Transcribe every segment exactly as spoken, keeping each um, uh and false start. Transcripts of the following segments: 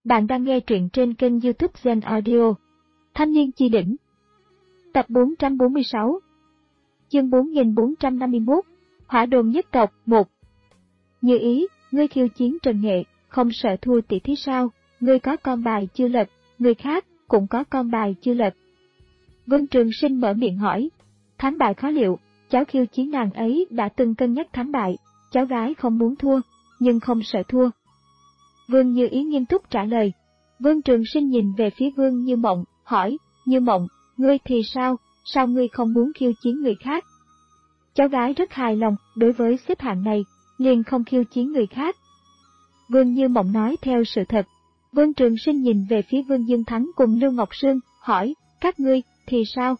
Bạn đang nghe truyện trên kênh YouTube Zen Audio. Thanh niên chi đỉnh. Tập bốn trăm bốn mươi sáu. Chương bốn nghìn bốn trăm năm mươi mốt. Hỏa đồn nhất tộc một. Như ý, ngươi khiêu chiến Trần Nghệ, không sợ thua tỷ thí sao? Ngươi có con bài chưa lật, người khác cũng có con bài chưa lật. Vương Trường Sinh mở miệng hỏi. Thắng bại khó liệu, cháu khiêu chiến nàng ấy đã từng cân nhắc thắng bại, cháu gái không muốn thua, nhưng không sợ thua. Vương Như Ý nghiêm túc trả lời. Vương Trường Sinh nhìn về phía Vương Như Mộng, hỏi, Như Mộng, ngươi thì sao, sao ngươi không muốn khiêu chiến người khác? Cháu gái rất hài lòng đối với xếp hạng này, liền không khiêu chiến người khác. Vương Như Mộng nói theo sự thật. Vương Trường Sinh nhìn về phía Vương Dương Thắng cùng Lưu Ngọc Sương, hỏi, các ngươi thì sao?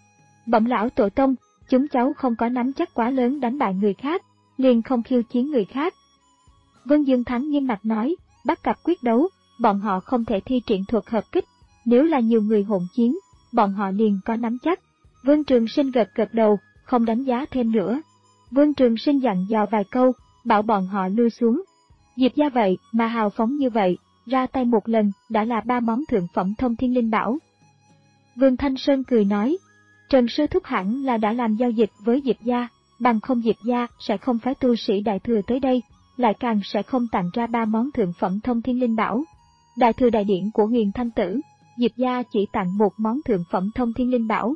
Bẩm lão tổ tông, chúng cháu không có nắm chắc quá lớn đánh bại người khác, liền không khiêu chiến người khác. Vương Dương Thắng nghiêm mặt nói, bắt cặp quyết đấu, bọn họ không thể thi triển thuật hợp kích, nếu là nhiều người hỗn chiến, bọn họ liền có nắm chắc. Vương Trường Sinh gật gật đầu, không đánh giá thêm nữa. Vương Trường Sinh dặn dò vài câu, bảo bọn họ lui xuống. Diệp gia vậy mà hào phóng như vậy, ra tay một lần đã là ba món thượng phẩm thông thiên linh bảo. Vương Thanh Sơn cười nói, Trần sư thúc hẳn là đã làm giao dịch với Diệp gia, bằng không Diệp gia sẽ không phái tu sĩ đại thừa tới đây, lại càng sẽ không tặng ra ba món thượng phẩm thông thiên linh bảo. Đại thừa đại điển của Huyền Thanh Tử, Diệp gia chỉ tặng một món thượng phẩm thông thiên linh bảo.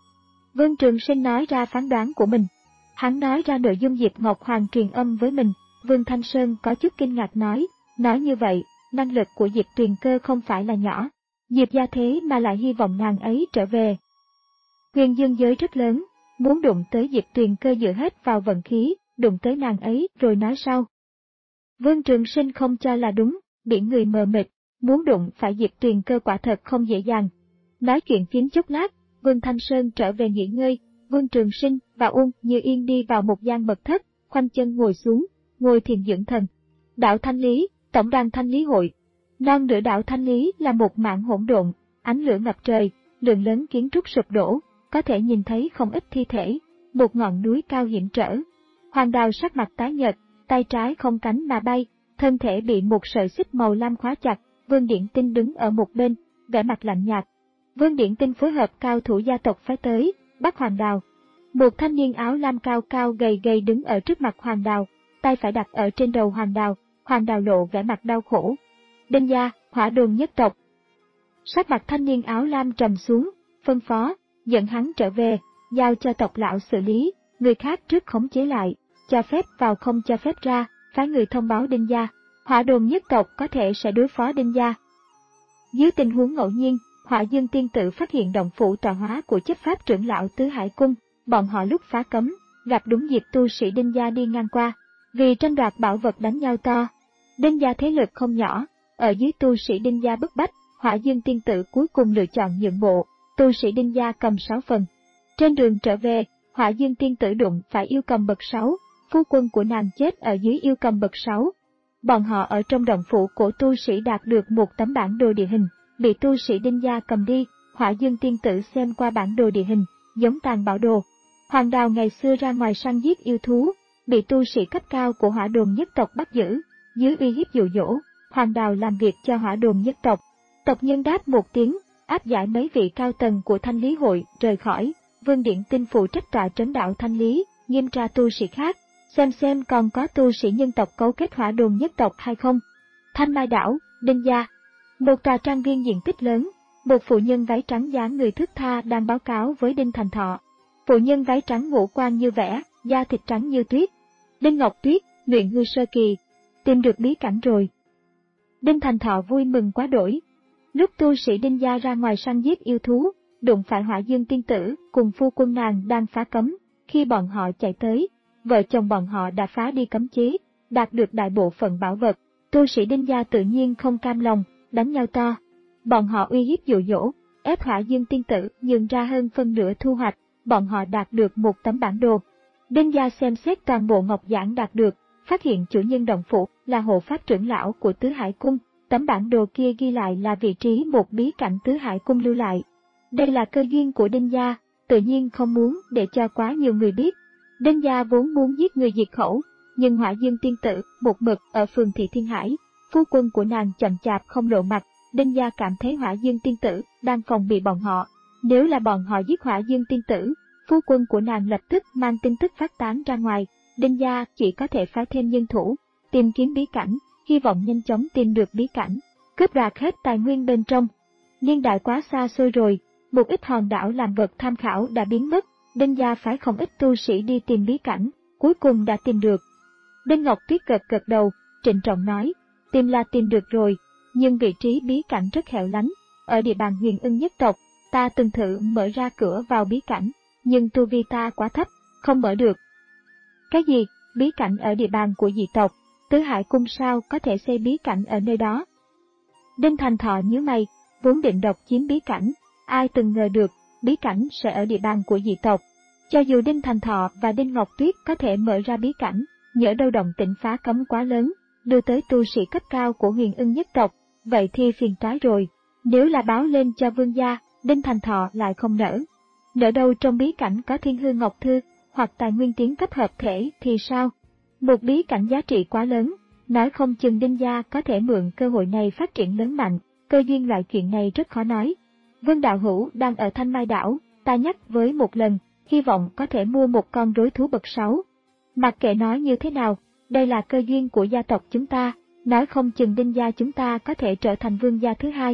Vương Trường Sinh nói ra phán đoán của mình. Hắn nói ra nội dung Diệp Ngọc Hoàng truyền âm với mình. Vương Thanh Sơn có chút kinh ngạc nói, nói như vậy, năng lực của Diệp Tuyền Cơ không phải là nhỏ. Diệp gia thế mà lại hy vọng nàng ấy trở về. Huyền dương giới rất lớn, muốn đụng tới Diệp Tuyền Cơ dựa hết vào vận khí, đụng tới nàng ấy rồi nói sau. Vương Trường Sinh không cho là đúng, biển người mờ mịt, muốn đụng phải Diệp Tuyền Cơ quả thật không dễ dàng. Nói chuyện phiếm chốc lát, Vương Thanh Sơn trở về nghỉ ngơi, Vương Trường Sinh và Uông Như Yên đi vào một gian mật thất, khoanh chân ngồi xuống, ngồi thiền dưỡng thần. Đạo Thanh Lý, Tổng đoàn Thanh Lý hội. Non nửa đạo Thanh Lý là một mảng hỗn độn, ánh lửa ngập trời, lượng lớn kiến trúc sụp đổ, có thể nhìn thấy không ít thi thể, một ngọn núi cao hiểm trở. Hoàng Đào sắc mặt tái nhợt, tay trái không cánh mà bay, thân thể bị một sợi xích màu lam khóa chặt. Vương Điển Tinh đứng ở một bên, vẻ mặt lạnh nhạt. Vương Điển Tinh phối hợp cao thủ gia tộc phái tới, bắt Hoàng Đào. Một thanh niên áo lam cao cao gầy gầy đứng ở trước mặt Hoàng Đào, tay phải đặt ở trên đầu Hoàng Đào. Hoàng Đào lộ vẻ mặt đau khổ. Đinh gia, hỏa đồn nhất tộc. Sắc mặt thanh niên áo lam trầm xuống, phân phó, dẫn hắn trở về, giao cho tộc lão xử lý, người khác trước khống chế lại, cho phép vào không cho phép ra, phái người thông báo Đinh gia. Hỏa đồn nhất tộc có thể sẽ đối phó Đinh gia. Dưới tình huống ngẫu nhiên, Hỏa Dương tiên tử phát hiện động phủ tọa hóa của chấp pháp trưởng lão Tứ Hải Cung, bọn họ lúc phá cấm, gặp đúng dịp tu sĩ Đinh gia đi ngang qua, vì tranh đoạt bảo vật đánh nhau to. Đinh gia thế lực không nhỏ, ở dưới tu sĩ Đinh gia bức bách, Hỏa Dương tiên tử cuối cùng lựa chọn nhượng bộ, tu sĩ Đinh gia cầm sáu phần. Trên đường trở về, Hỏa Dương tiên tử đụng phải yêu cầm bậc sáu, phu quân của nàng chết ở dưới yêu cầm bậc sáu. Bọn họ ở trong động phủ của tu sĩ đạt được một tấm bản đồ địa hình, bị tu sĩ Đinh gia cầm đi. Hỏa Dương tiên tử xem qua bản đồ địa hình, giống tàn bảo đồ. Hoàng Đào ngày xưa ra ngoài săn giết yêu thú, bị tu sĩ cấp cao của hỏa đồn nhất tộc bắt giữ, dưới uy hiếp dụ dỗ, Hoàng Đào làm việc cho hỏa đồn nhất tộc. Tộc nhân đáp một tiếng, áp giải mấy vị cao tầng của Thanh Lý hội rời khỏi. Vương Điển Tinh phụ trách tọa trấn đạo Thanh Lý, nghiêm tra tu sĩ khác, xem xem còn có tu sĩ nhân tộc cấu kết hỏa đồn nhất tộc hay không. Thanh Mai đảo, Đinh gia. Một tòa trang viên diện tích lớn, một phụ nhân váy trắng dáng người thướt tha đang báo cáo với Đinh Thành Thọ. Phụ nhân váy trắng ngũ quan như vẽ, da thịt trắng như tuyết. Đinh Ngọc Tuyết, luyện hư sơ kỳ, tìm được bí cảnh rồi. Đinh Thành Thọ vui mừng quá đổi. Lúc tu sĩ Đinh gia ra ngoài săn giết yêu thú, đụng phải Hỏa Dương tiên tử cùng phu quân nàng đang phá cấm, khi bọn họ chạy tới, vợ chồng bọn họ đã phá đi cấm chế, đạt được đại bộ phận bảo vật. Tu sĩ Đinh gia tự nhiên không cam lòng, đánh nhau to. Bọn họ uy hiếp dụ dỗ, ép Hỏa Dương tiên tử nhường ra hơn phân nửa thu hoạch, bọn họ đạt được một tấm bản đồ. Đinh gia xem xét toàn bộ ngọc giản đạt được, phát hiện chủ nhân động phủ là hộ pháp trưởng lão của Tứ Hải Cung. Tấm bản đồ kia ghi lại là vị trí một bí cảnh Tứ Hải Cung lưu lại. Đây là cơ duyên của Đinh gia, tự nhiên không muốn để cho quá nhiều người biết. Đinh gia vốn muốn giết người diệt khẩu, nhưng Hỏa Dương tiên tử một mực ở phường Thị Thiên Hải, phu quân của nàng chậm chạp không lộ mặt, Đinh Gia cảm thấy Hỏa Dương tiên tử đang phòng bị bọn họ. Nếu là bọn họ giết Hỏa Dương tiên tử, phu quân của nàng lập tức mang tin tức phát tán ra ngoài, Đinh Gia chỉ có thể phái thêm nhân thủ, tìm kiếm bí cảnh, hy vọng nhanh chóng tìm được bí cảnh, cướp đoạt hết tài nguyên bên trong. Niên đại quá xa xôi rồi, một ít hòn đảo làm vật tham khảo đã biến mất, Đinh Gia phái không ít tu sĩ đi tìm bí cảnh, cuối cùng đã tìm được. Đinh Ngọc Tuyết gật gật đầu, trịnh trọng nói, tìm là tìm được rồi, nhưng vị trí bí cảnh rất hẻo lánh, ở địa bàn Huyền Ưng nhất tộc, ta từng thử mở ra cửa vào bí cảnh, nhưng tu vi ta quá thấp, không mở được. Cái gì, bí cảnh ở địa bàn của dị tộc, Tứ Hải Cung sao có thể xây bí cảnh ở nơi đó? Đinh Thành Thọ nhíu mày, vốn định độc chiếm bí cảnh, ai từng ngờ được, bí cảnh sẽ ở địa bàn của dị tộc. Cho dù Đinh Thành Thọ và Đinh Ngọc Tuyết có thể mở ra bí cảnh, nhỡ đâu động tĩnh phá cấm quá lớn, đưa tới tu sĩ cấp cao của Huyền Ưng nhất tộc, vậy thì phiền toái rồi. Nếu là báo lên cho vương gia, Đinh Thành Thọ lại không nỡ. Nỡ đâu trong bí cảnh có Thiên Hư Ngọc Thư, hoặc tài nguyên tiến cấp hợp thể thì sao? Một bí cảnh giá trị quá lớn, nói không chừng Đinh gia có thể mượn cơ hội này phát triển lớn mạnh, cơ duyên loại chuyện này rất khó nói. Vương đạo hữu đang ở Thanh Mai đảo, ta nhắc với một lần, hy vọng có thể mua một con rối thú bậc sáu. Mặc kệ nói như thế nào, đây là cơ duyên của gia tộc chúng ta, nói không chừng Đinh gia chúng ta có thể trở thành vương gia thứ hai.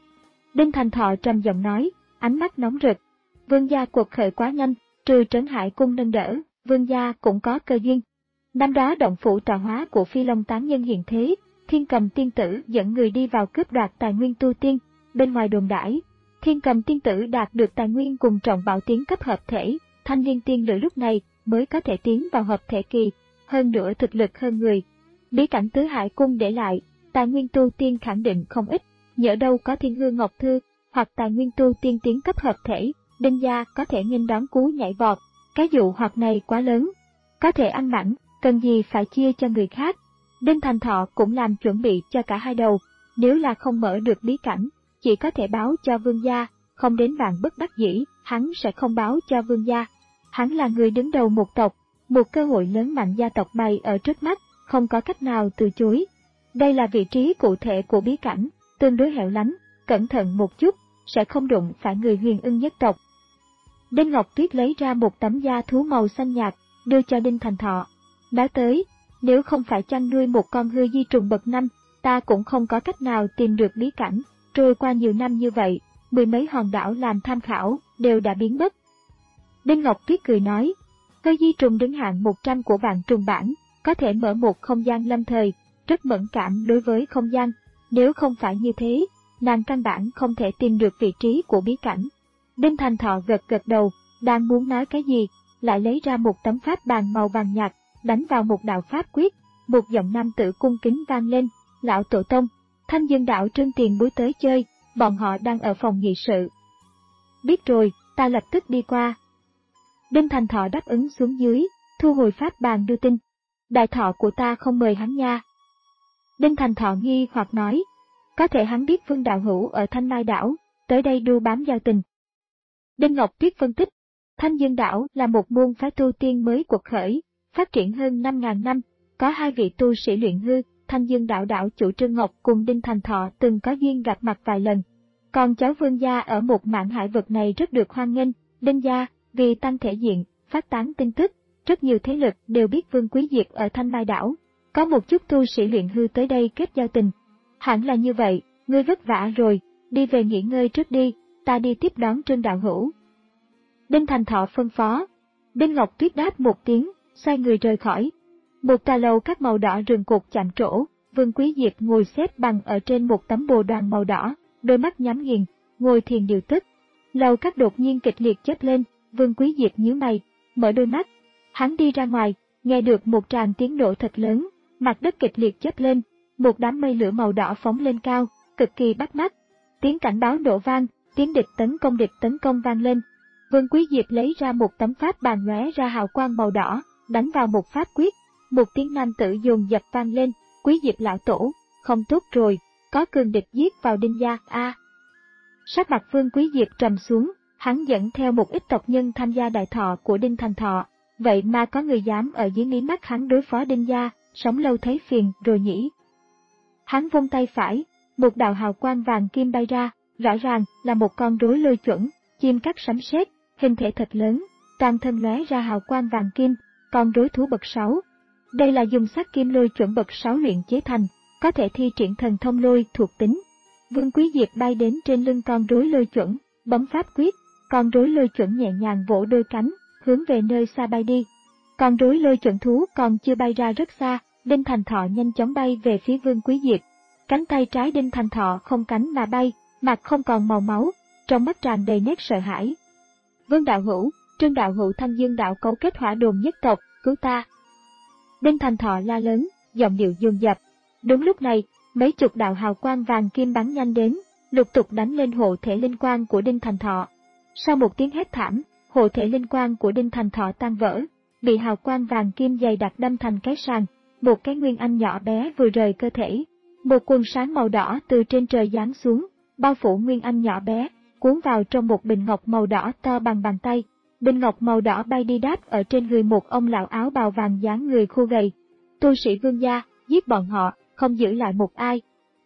Đinh Thành Thọ trầm giọng nói, ánh mắt nóng rực. Vương gia cuộc khởi quá nhanh, trừ Trấn Hải Cung nâng đỡ, vương gia cũng có cơ duyên. Năm đó động phủ tọa hóa của Phi Long tán nhân hiện thế, Thiên Cầm tiên tử dẫn người đi vào cướp đoạt tài nguyên tu tiên, bên ngoài đồn đãi, Thiên Cầm tiên tử đạt được tài nguyên cùng trọng bảo tiến cấp hợp thể, Thanh Liên tiên nữ lúc này mới có thể tiến vào hợp thể kỳ, hơn nữa thực lực hơn người. Bí cảnh Tứ Hải Cung để lại, tài nguyên tu tiên khẳng định không ít, nhỡ đâu có Thiên Hư Ngọc Thư, hoặc tài nguyên tu tiên tiến cấp hợp thể, Đinh gia có thể nghênh đón cú nhảy vọt. Cái dụ hoặc này quá lớn, có thể ăn mảnh, cần gì phải chia cho người khác. Đinh Thành Thọ cũng làm chuẩn bị cho cả hai đầu, nếu là không mở được bí cảnh, chỉ có thể báo cho vương gia, không đến vạn bất đắc dĩ, hắn sẽ không báo cho vương gia. Hắn là người đứng đầu một tộc, một cơ hội lớn mạnh gia tộc bày ở trước mắt, không có cách nào từ chối. Đây là vị trí cụ thể của bí cảnh, tương đối hẻo lánh, cẩn thận một chút, sẽ không đụng phải người Huyền Ưng nhất tộc. Đinh Ngọc Tuyết lấy ra một tấm da thú màu xanh nhạt, đưa cho Đinh Thành Thọ. Nói tới, nếu không phải chăn nuôi một con hư di trùng bậc năm, ta cũng không có cách nào tìm được bí cảnh. Trôi qua nhiều năm như vậy, mười mấy hòn đảo làm tham khảo, đều đã biến mất. Đinh Ngọc Tuyết cười nói, hư di trùng đứng hạng một trăm của vạn trùng bản, có thể mở một không gian lâm thời, rất mẫn cảm đối với không gian. Nếu không phải như thế, nàng căn bản không thể tìm được vị trí của bí cảnh. Đinh Thành Thọ gật gật đầu, đang muốn nói cái gì, lại lấy ra một tấm pháp bàn màu vàng nhạt, đánh vào một đạo pháp quyết, một giọng nam tử cung kính vang lên, lão tổ tông, Thanh Dương đạo Trương tiền bối tới chơi, bọn họ đang ở phòng nghị sự. Biết rồi, ta lập tức đi qua. Đinh Thành Thọ đáp ứng xuống dưới, thu hồi pháp bàn đưa tin. Đại thọ của ta không mời hắn nha. Đinh Thành Thọ nghi hoặc nói, có thể hắn biết Vương đạo hữu ở Thanh Mai đảo, tới đây đu bám giao tình. Đinh Ngọc Tuyết phân tích, Thanh Dương đảo là một môn phái tu tiên mới quật khởi, phát triển hơn năm nghìn năm, có hai vị tu sĩ luyện hư, Thanh Dương đạo đạo chủ Trương Ngọc cùng Đinh Thành Thọ từng có duyên gặp mặt vài lần. Còn cháu Vương gia ở một mạn hải vực này rất được hoan nghênh, Đinh gia, vì tăng thể diện, phát tán tin tức, rất nhiều thế lực đều biết Vương Quý Diệt ở Thanh Mai đảo. Có một chút tu sĩ luyện hư tới đây kết giao tình. Hẳn là như vậy, ngươi vất vả rồi, đi về nghỉ ngơi trước đi, ta đi tiếp đón Trương đạo hữu. Đinh Thành Thọ phân phó. Đinh Ngọc Tuyết đáp một tiếng, xoay người rời khỏi. Một tòa lầu các màu đỏ rừng cột chạm trổ, Vương Quý Diệp ngồi xếp bằng ở trên một tấm bồ đoàn màu đỏ, đôi mắt nhắm nghiền, ngồi thiền điều tức. Lầu các đột nhiên kịch liệt chớp lên, Vương Quý Diệp nhíu mày, mở đôi mắt. Hắn đi ra ngoài, nghe được một tràng tiếng nổ thật lớn, mặt đất kịch liệt chớp lên, một đám mây lửa màu đỏ phóng lên cao, cực kỳ bắt mắt. Tiếng cảnh báo nổ vang, tiếng địch tấn công địch tấn công vang lên. Vương Quý Diệp lấy ra một tấm pháp bàn lóe ra hào quang màu đỏ, đánh vào một pháp quyết, một tiếng nam tử dồn dập vang lên, Quý Diệp lão tổ, không tốt rồi, có cường địch giết vào Đinh gia, a. À. Sắc mặt Vương Quý Diệp trầm xuống, hắn dẫn theo một ít tộc nhân tham gia đại thọ của Đinh Thành Thọ, vậy mà có người dám ở dưới mí mắt hắn đối phó Đinh gia, sống lâu thấy phiền rồi nhỉ. Hắn vung tay phải, một đạo hào quang vàng kim bay ra, rõ ràng là một con rối lôi chuẩn, chim cắt sấm sét, hình thể thật lớn, toàn thân lóe ra hào quang vàng kim, con rối thú bậc sáu. Đây là dùng sắt kim lôi chuẩn bậc sáu luyện chế thành, có thể thi triển thần thông lôi thuộc tính. Vương Quý Diệp bay đến trên lưng con rối lôi chuẩn, bấm pháp quyết, con rối lôi chuẩn nhẹ nhàng vỗ đôi cánh, hướng về nơi xa bay đi. Con rối lôi chuẩn thú còn chưa bay ra rất xa, Đinh Thành Thọ nhanh chóng bay về phía Vương Quý Diệp. Cánh tay trái Đinh Thành Thọ không cánh mà bay, mặt không còn màu máu, trong mắt tràn đầy nét sợ hãi. Vương đạo hữu, Trương đạo hữu, Thanh Dương đạo cấu kết hỏa đồn nhất tộc, cứu ta! Đinh Thành Thọ la lớn, giọng điệu dồn dập. Đúng lúc này, mấy chục đạo hào quang vàng kim bắn nhanh đến, lục tục đánh lên hộ thể linh quang của Đinh Thành Thọ. Sau một tiếng hét thảm, hộ thể linh quang của Đinh Thành Thọ tan vỡ, bị hào quang vàng kim dày đặc đâm thành cái sàng, một cái nguyên anh nhỏ bé vừa rời cơ thể. Một quần sáng màu đỏ từ trên trời giáng xuống, bao phủ nguyên anh nhỏ bé, cuốn vào trong một bình ngọc màu đỏ to bằng bàn tay. Bình ngọc màu đỏ bay đi đáp ở trên người một ông lão áo bào vàng dáng người khô gầy. Tu sĩ Vương gia, giết bọn họ, không giữ lại một ai.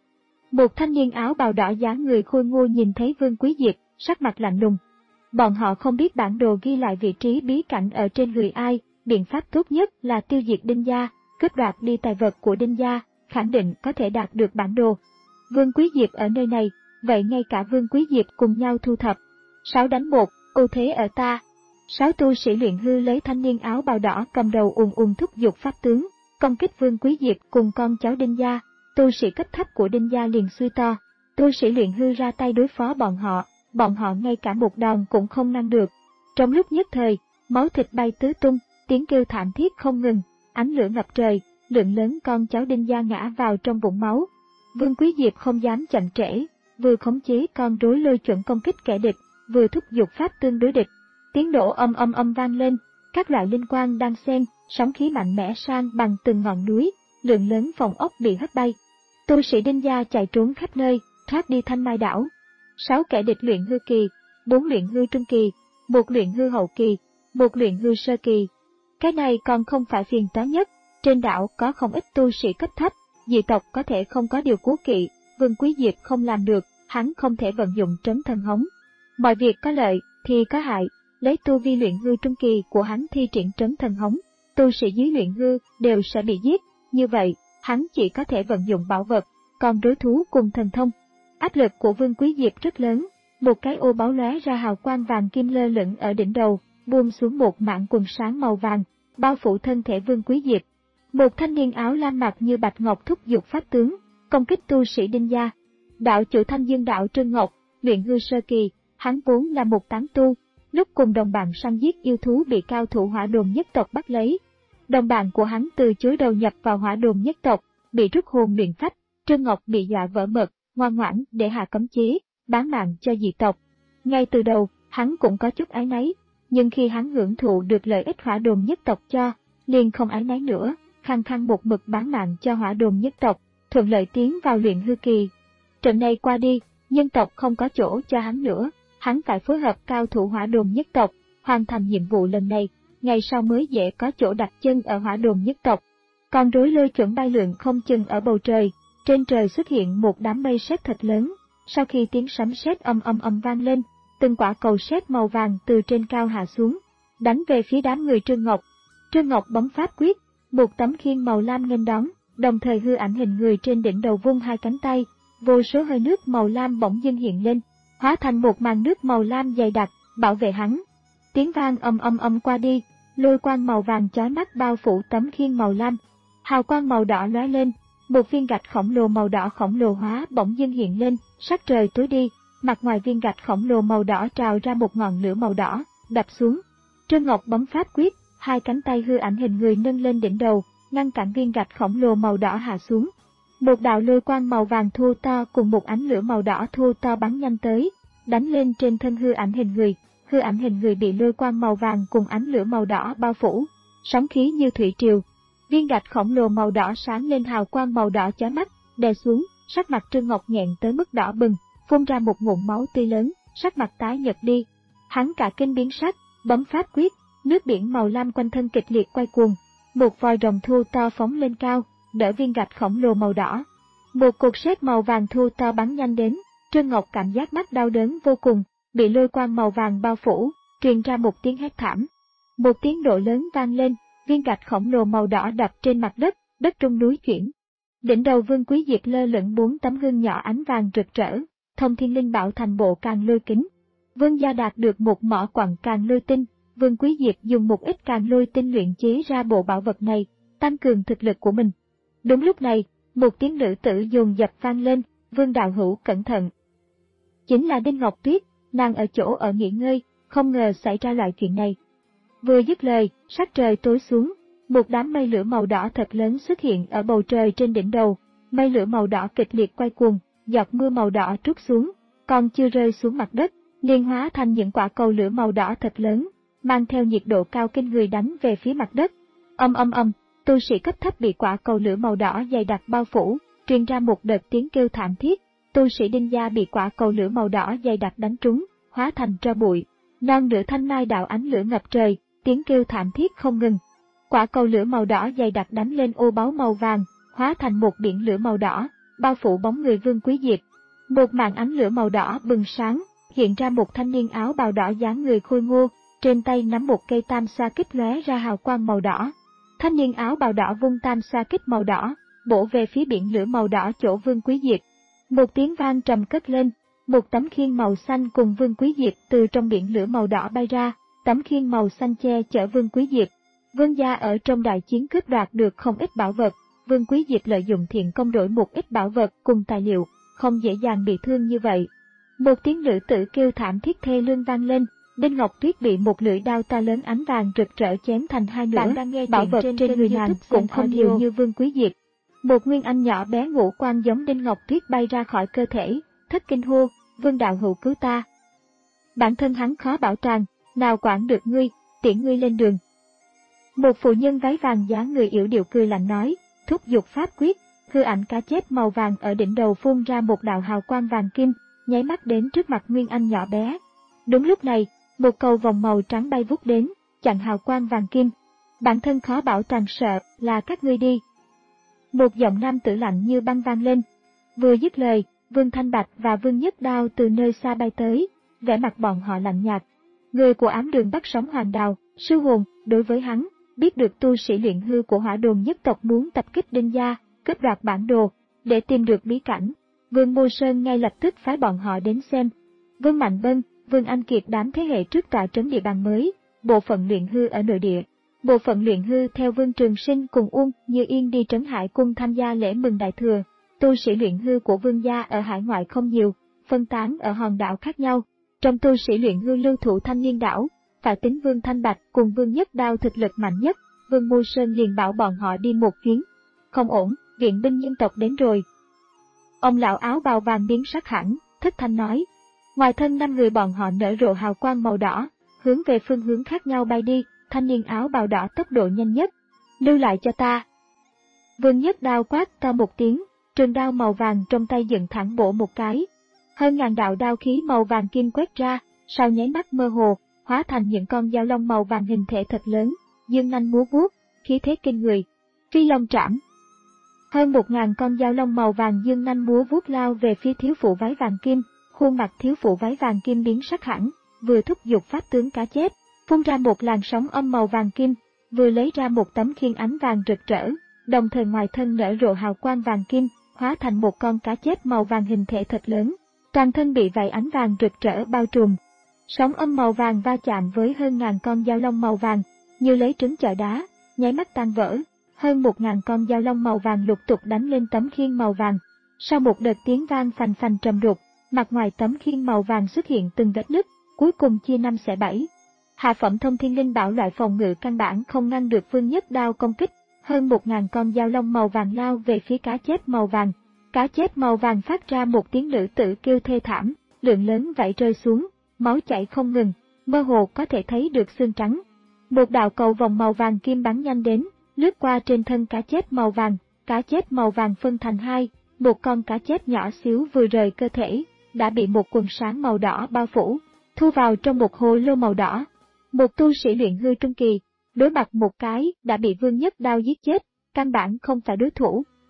Một thanh niên áo bào đỏ dáng người khôi ngô nhìn thấy Vương Quý Diệp, sắc mặt lạnh lùng. Bọn họ không biết bản đồ ghi lại vị trí bí cảnh ở trên người ai, biện pháp tốt nhất là tiêu diệt Đinh gia, cướp đoạt đi tài vật của Đinh gia, khẳng định có thể đạt được bản đồ. Vương Quý Diệp ở nơi này, vậy ngay cả Vương Quý Diệp cùng nhau thu thập. Sáu đánh một, ưu thế ở ta. Sáu tu sĩ luyện hư lấy thanh niên áo bào đỏ cầm đầu ùn ùn thúc giục pháp tướng, công kích Vương Quý Diệp cùng con cháu Đinh gia. Tu sĩ cấp thấp của Đinh gia liền xuôi to, tu sĩ luyện hư ra tay đối phó bọn họ, bọn họ ngay cả một đòn cũng không ngăn được. Trong lúc nhất thời, máu thịt bay tứ tung, tiếng kêu thảm thiết không ngừng, ánh lửa ngập trời, lượng lớn con cháu Đinh gia ngã vào trong vũng máu. Vương Quý Diệp không dám chậm trễ, vừa khống chế con rối lôi chuẩn công kích kẻ địch, vừa thúc giục pháp tương đối địch. Tiếng nổ âm âm âm vang lên, các loại linh quang đang xen, sóng khí mạnh mẽ sang bằng từng ngọn núi, lượng lớn phòng ốc bị hất bay. Tu sĩ Đinh gia chạy trốn khắp nơi, thoát đi Thanh Mai đảo. Sáu kẻ địch luyện hư kỳ, bốn luyện hư trung kỳ, một luyện hư hậu kỳ, một luyện hư sơ kỳ. Cái này còn không phải phiền toái nhất, trên đảo có không ít tu sĩ cấp thấp, dị tộc có thể không có điều cố kỵ, Vương Quý Diệp không làm được, hắn không thể vận dụng trấn thần hống. Mọi việc có lợi thì có hại, lấy tu vi luyện hư trung kỳ của hắn thi triển trấn thần hống, tu sĩ dưới luyện hư đều sẽ bị giết, như vậy, hắn chỉ có thể vận dụng bảo vật, còn đối thú cùng thần thông. Áp lực của Vương Quý Diệp rất lớn, một cái ô báo lóe ra hào quang vàng kim lơ lửng ở đỉnh đầu, buông xuống một mảng quần sáng màu vàng, bao phủ thân thể Vương Quý Diệp. Một thanh niên áo lam mặt như bạch ngọc thúc giục pháp tướng, công kích tu sĩ Đinh gia. Đạo chủ Thanh Dương đạo Trương Ngọc, luyện hư sơ kỳ, hắn vốn là một tán tu, lúc cùng đồng bạn săn giết yêu thú bị cao thủ hỏa đồn nhất tộc bắt lấy. Đồng bạn của hắn từ chối đầu nhập vào hỏa đồn nhất tộc, bị rút hồn luyện phách, Trương Ngọc bị dọa vỡ mật, ngoan ngoãn để hạ cấm chế, bán mạng cho dị tộc. Ngay từ đầu, hắn cũng có chút áy náy, nhưng khi hắn hưởng thụ được lợi ích hỏa đồn nhất tộc cho, liền không áy náy nữa, khăng khăng một mực bán mạng cho hỏa đồn nhất tộc, thuận lợi tiến vào luyện hư kỳ. Trận này qua đi, nhân tộc không có chỗ cho hắn nữa, hắn phải phối hợp cao thủ hỏa đồn nhất tộc, hoàn thành nhiệm vụ lần này, ngày sau mới dễ có chỗ đặt chân ở hỏa đồn nhất tộc. Con rối lôi chuẩn bay lượn không chừng ở bầu trời, trên trời xuất hiện một đám mây sét thật lớn, sau khi tiếng sấm sét âm âm âm vang lên, từng quả cầu sét màu vàng từ trên cao hạ xuống, đánh về phía đám người Trương Ngọc. Trương Ngọc bấm pháp quyết, một tấm khiên màu lam nghênh đón, đồng thời hư ảnh hình người trên đỉnh đầu vung hai cánh tay, vô số hơi nước màu lam bỗng dưng hiện lên, hóa thành một màn nước màu lam dày đặc, bảo vệ hắn. Tiếng vang âm âm âm qua đi, lôi quang màu vàng chói mắt bao phủ tấm khiên màu lam, hào quang màu đỏ lóe lên, một viên gạch khổng lồ màu đỏ khổng lồ hóa bỗng dưng hiện lên, sắc trời tối đi, mặt ngoài viên gạch khổng lồ màu đỏ trào ra một ngọn lửa màu đỏ, đập xuống. Trương Ngọc bấm pháp quyết, hai cánh tay hư ảnh hình người nâng lên đỉnh đầu, ngăn cản viên gạch khổng lồ màu đỏ hạ xuống. Một đạo lôi quang màu vàng thô to cùng một ánh lửa màu đỏ thô to bắn nhanh tới, đánh lên trên thân hư ảnh hình người. Hư ảnh hình người bị lôi quang màu vàng cùng ánh lửa màu đỏ bao phủ, sóng khí như thủy triều. Viên gạch khổng lồ màu đỏ sáng lên hào quang màu đỏ chói mắt, đè xuống, sắc mặt Trương Ngọc nghẹn tới mức đỏ bừng, phun ra một ngụm máu tươi lớn, sắc mặt tái nhợt đi. Hắn cả kinh biến sắc, bấm pháp quyết, nước biển màu lam quanh thân kịch liệt quay cuồng, một vòi rồng thô to phóng lên cao, đỡ viên gạch khổng lồ màu đỏ. Một cột sét màu vàng thu to bắn nhanh đến, Trương Ngọc cảm giác mắt đau đớn vô cùng, bị lôi quang màu vàng bao phủ, truyền ra một tiếng hét thảm. Một tiếng nổ lớn vang lên, viên gạch khổng lồ màu đỏ đập trên mặt đất, đất rung núi chuyển. Đỉnh đầu Vương Quý Diệt lơ lửng bốn tấm gương nhỏ ánh vàng rực rỡ, Thông Thiên Linh Bảo thành bộ càng lôi kính. Vương gia đạt được một mỏ quặng càng lôi tinh, Vương Quý Diệt dùng một ít càng lôi tinh luyện chế ra bộ bảo vật này, tăng cường thực lực của mình. Đúng lúc này, một tiếng nữ tử dồn dập vang lên, Vương đạo hữu cẩn thận. Chính là Đinh Ngọc Tuyết, nàng ở chỗ ở nghỉ ngơi, không ngờ xảy ra loại chuyện này. Vừa dứt lời, sắc trời tối xuống, một đám mây lửa màu đỏ thật lớn xuất hiện ở bầu trời trên đỉnh đầu, mây lửa màu đỏ kịch liệt quay cuồng, giọt mưa màu đỏ trút xuống, còn chưa rơi xuống mặt đất, liền hóa thành những quả cầu lửa màu đỏ thật lớn, mang theo nhiệt độ cao kinh người đánh về phía mặt đất. Âm âm âm, tu sĩ cấp thấp bị quả cầu lửa màu đỏ dày đặc bao phủ, truyền ra một đợt tiếng kêu thảm thiết. Tu sĩ Đinh gia bị quả cầu lửa màu đỏ dày đặc đánh trúng, hóa thành tro bụi. Non nửa thanh mai đạo ánh lửa ngập trời, tiếng kêu thảm thiết không ngừng. Quả cầu lửa màu đỏ dày đặc đánh lên ô báu màu vàng, hóa thành một biển lửa màu đỏ, bao phủ bóng người Vương Quý Diệt. Một màn ánh lửa màu đỏ bừng sáng, hiện ra một thanh niên áo bào đỏ dáng người khôi ngô, trên tay nắm một cây tam xoa kích lóe ra hào quang màu đỏ. Thanh niên áo bào đỏ vung tam xoa kích màu đỏ, bổ về phía biển lửa màu đỏ chỗ Vương Quý Diệt. Một tiếng vang trầm cất lên, một tấm khiên màu xanh cùng Vương Quý Diệt từ trong biển lửa màu đỏ bay ra, tấm khiên màu xanh che chở Vương Quý Diệt. Vương gia ở trong đại chiến cướp đoạt được không ít bảo vật, Vương Quý Diệt lợi dụng thiện công đổi một ít bảo vật cùng tài liệu, không dễ dàng bị thương như vậy. Một tiếng nữ tử kêu thảm thiết thê lương vang lên, Đinh Ngọc Tuyết bị một lưỡi đao to lớn ánh vàng rực rỡ chém thành hai nửa. Bạn đang nghe bảo vật trên, trên người nàng cũng không nhiều như Vương Quý Diệt. Một nguyên anh nhỏ bé ngũ quan giống Đinh Ngọc Tuyết bay ra khỏi cơ thể, thất kinh hô, Vương đạo hữu cứu ta. Bản thân hắn khó bảo tràng, nào quản được ngươi, tiễn ngươi lên đường. Một phụ nhân váy vàng dáng người yểu điệu cười lạnh nói, thúc giục pháp quyết, hư ảnh cá chép màu vàng ở đỉnh đầu phun ra một đạo hào quang vàng kim, nháy mắt đến trước mặt nguyên anh nhỏ bé. Đúng lúc này, một cầu vòng màu trắng bay vút đến, chặn hào quang vàng kim. Bản thân khó bảo tràng sợ, là các ngươi đi. Một giọng nam tử lạnh như băng vang lên. Vừa dứt lời, Vương Thanh Bạch và Vương Nhất Đao từ nơi xa bay tới, vẻ mặt bọn họ lạnh nhạt. Người của ám đường bắt sống Hoàng Đào, sư hồn, đối với hắn, biết được tu sĩ luyện hư của Hỏa Đồn nhất tộc muốn tập kích Đinh gia, cướp đoạt bản đồ, để tìm được bí cảnh. Vương Mô Sơn ngay lập tức phái bọn họ đến xem. Vương Mạnh Bân, Vương Anh Kiệt đám thế hệ trước tọa trấn địa bàn mới, bộ phận luyện hư ở nội địa. Bộ phận luyện hư theo Vương Trường Sinh cùng Uông Như Yên đi Trấn Hải Cung tham gia lễ mừng đại thừa. Tu sĩ luyện hư của Vương gia ở hải ngoại không nhiều, phân tán ở hòn đảo khác nhau. Trong tu sĩ luyện hư lưu thủ Thanh Liên đảo, phải tính Vương Thanh Bạch cùng Vương Nhất Đao thực lực mạnh nhất, Vương Mô Sơn liền bảo bọn họ đi một chuyến. Không ổn, viện binh nhân tộc đến rồi. Ông lão áo bào vàng biến sắc hẳn, thất thanh nói. Ngoài thân năm người bọn họ nở rộ hào quang màu đỏ, hướng về phương hướng khác nhau bay đi, thanh niên áo bào đỏ tốc độ nhanh nhất. Lưu lại cho ta. Vương Nhất Đao quát to một tiếng, trường đao màu vàng trong tay dựng thẳng bổ một cái. Hơn ngàn đạo đao khí màu vàng kim quét ra, sau nháy mắt mơ hồ, hóa thành những con dao long màu vàng hình thể thật lớn, dương nanh múa vuốt, khí thế kinh người. Phi long trảm. Hơn một ngàn con dao long màu vàng dương nanh múa vuốt lao về phía thiếu phụ váy vàng kim, khuôn mặt thiếu phụ váy vàng kim biến sắc hẳn, vừa thúc giục pháp tướng cá chép, phun ra một làn sóng âm màu vàng kim, vừa lấy ra một tấm khiên ánh vàng rực rỡ, đồng thời ngoài thân nở rộ hào quang vàng kim, hóa thành một con cá chép màu vàng hình thể thật lớn, toàn thân bị vảy ánh vàng rực rỡ bao trùm. Sóng âm màu vàng va chạm với hơn ngàn con dao long màu vàng, như lấy trứng chọi đá, nháy mắt tan vỡ. Hơn một ngàn con dao long màu vàng lục tục đánh lên tấm khiên màu vàng. Sau một đợt tiếng vang phành phành trầm đục, mặt ngoài tấm khiên màu vàng xuất hiện từng vết nứt, cuối cùng chia năm xẻ bảy. Hạ phẩm Thông Thiên Linh Bảo loại phòng ngự căn bản không ngăn được Vương Nhất Đao công kích. Hơn một ngàn con dao long màu vàng lao về phía cá chép màu vàng. Cá chép màu vàng phát ra một tiếng nữ tử kêu thê thảm, lượng lớn vảy rơi xuống, máu chảy không ngừng, mơ hồ có thể thấy được xương trắng. Một đạo cầu vòng màu vàng kim bắn nhanh đến, lướt qua trên thân cá chép màu vàng, cá chép màu vàng phân thành hai, một con cá chép nhỏ xíu vừa rời cơ thể, đã bị một quần sáng màu đỏ bao phủ, thu vào trong một hồ lô màu đỏ. Một tu sĩ luyện hư trung kỳ, đối mặt một cái đã bị Vương Nhất Đao giết chết, căn bản không phải đối thủ,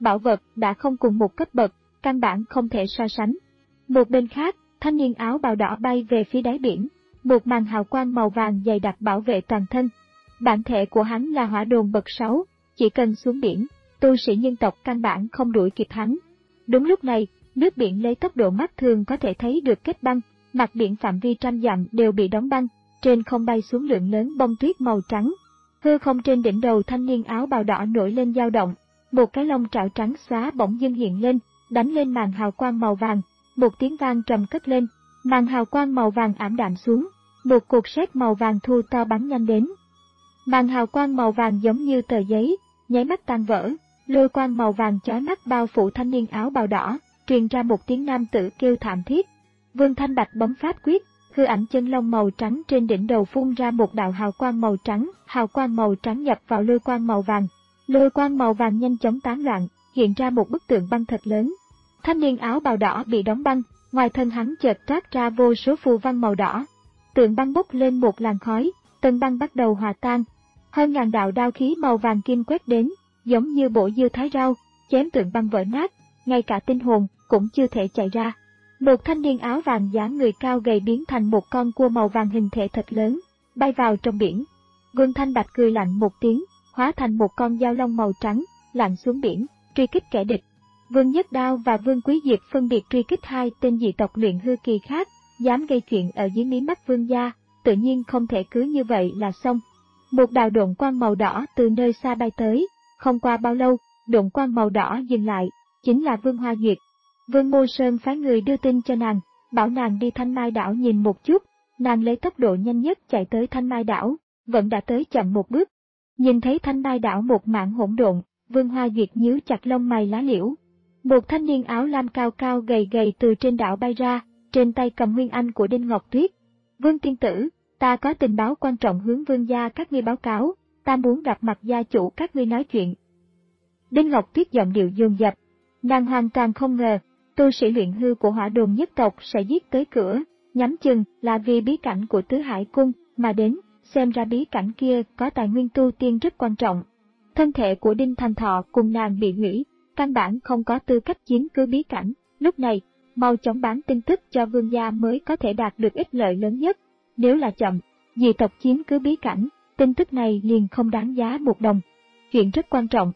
bảo vật đã không cùng một cấp bậc, căn bản không thể so sánh. Một bên khác, thanh niên áo bào đỏ bay về phía đáy biển, một màn hào quang màu vàng dày đặc bảo vệ toàn thân. Bản thể của hắn là hỏa đồn bậc sáu, chỉ cần xuống biển, tu sĩ nhân tộc căn bản không đuổi kịp hắn. Đúng lúc này, nước biển lấy tốc độ mắt thường có thể thấy được kết băng, mặt biển phạm vi trăm dặm đều bị đóng băng, trên không bay xuống lượng lớn bông tuyết màu trắng. Hư không trên đỉnh đầu thanh niên áo bào đỏ nổi lên dao động, một cái lông trảo trắng xóa bỗng dưng hiện lên, đánh lên màn hào quang màu vàng, một tiếng vang trầm cất lên, màn hào quang màu vàng ảm đạm xuống, một cột sét màu vàng thu to bắn nhanh đến. Màn hào quang màu vàng giống như tờ giấy, nháy mắt tan vỡ, lôi quang màu vàng chói mắt bao phủ thanh niên áo bào đỏ, truyền ra một tiếng nam tử kêu thảm thiết. Vương Thanh Bạch bấm pháp quyết, hư ảnh chân long màu trắng trên đỉnh đầu phun ra một đạo hào quang màu trắng, hào quang màu trắng nhập vào lôi quang màu vàng. Lôi quang màu vàng nhanh chóng tán loạn, hiện ra một bức tượng băng thật lớn. Thanh niên áo bào đỏ bị đóng băng, ngoài thân hắn chợt toát ra vô số phù văn màu đỏ. Tượng băng bốc lên một làn khói, tầng băng bắt đầu hòa tan. Hơn ngàn đạo đao khí màu vàng kim quét đến, giống như bổ dưa thái rau, chém tượng băng vỡ nát, ngay cả tinh hồn cũng chưa thể chạy ra. Một thanh niên áo vàng dáng người cao gầy biến thành một con cua màu vàng hình thể thật lớn, bay vào trong biển. Vương Thanh Bạch cười lạnh một tiếng, hóa thành một con dao long màu trắng, lặn xuống biển, truy kích kẻ địch. Vương Nhất Đao và Vương Quý Diệp phân biệt truy kích hai tên dị tộc luyện hư kỳ khác, dám gây chuyện ở dưới mí mắt Vương gia, tự nhiên không thể cứ như vậy là xong. Một đạo độn quang màu đỏ từ nơi xa bay tới, không qua bao lâu, độn quang màu đỏ dừng lại, chính là Vương Hoa Duyệt. Vương Mô Sơn phái người đưa tin cho nàng, bảo nàng đi Thanh Mai đảo nhìn một chút, nàng lấy tốc độ nhanh nhất chạy tới Thanh Mai đảo, vẫn đã tới chậm một bước. Nhìn thấy Thanh Mai đảo một mảng hỗn độn, Vương Hoa Duyệt nhíu chặt lông mày lá liễu. Một thanh niên áo lam cao cao gầy gầy từ trên đảo bay ra, trên tay cầm nguyên anh của Đinh Ngọc Tuyết. Vương tiên tử, ta có tình báo quan trọng hướng Vương gia các ngươi báo cáo, ta muốn gặp mặt gia chủ các ngươi nói chuyện. Đinh Ngọc Tuyết giọng điệu dồn dập, nàng hoàn toàn không ngờ, tu sĩ luyện hư của Hỏa Đồn nhất tộc sẽ giết tới cửa, nhắm chừng là vì bí cảnh của Tứ Hải Cung mà đến, xem ra bí cảnh kia có tài nguyên tu tiên rất quan trọng. Thân thể của Đinh Thành Thọ cùng nàng bị hủy, căn bản không có tư cách chiếm cứ bí cảnh, lúc này, mau chóng bán tin tức cho Vương gia mới có thể đạt được ích lợi lớn nhất. Nếu là chậm, dị tộc chiếm cứ bí cảnh, tin tức này liền không đáng giá một đồng. Chuyện rất quan trọng.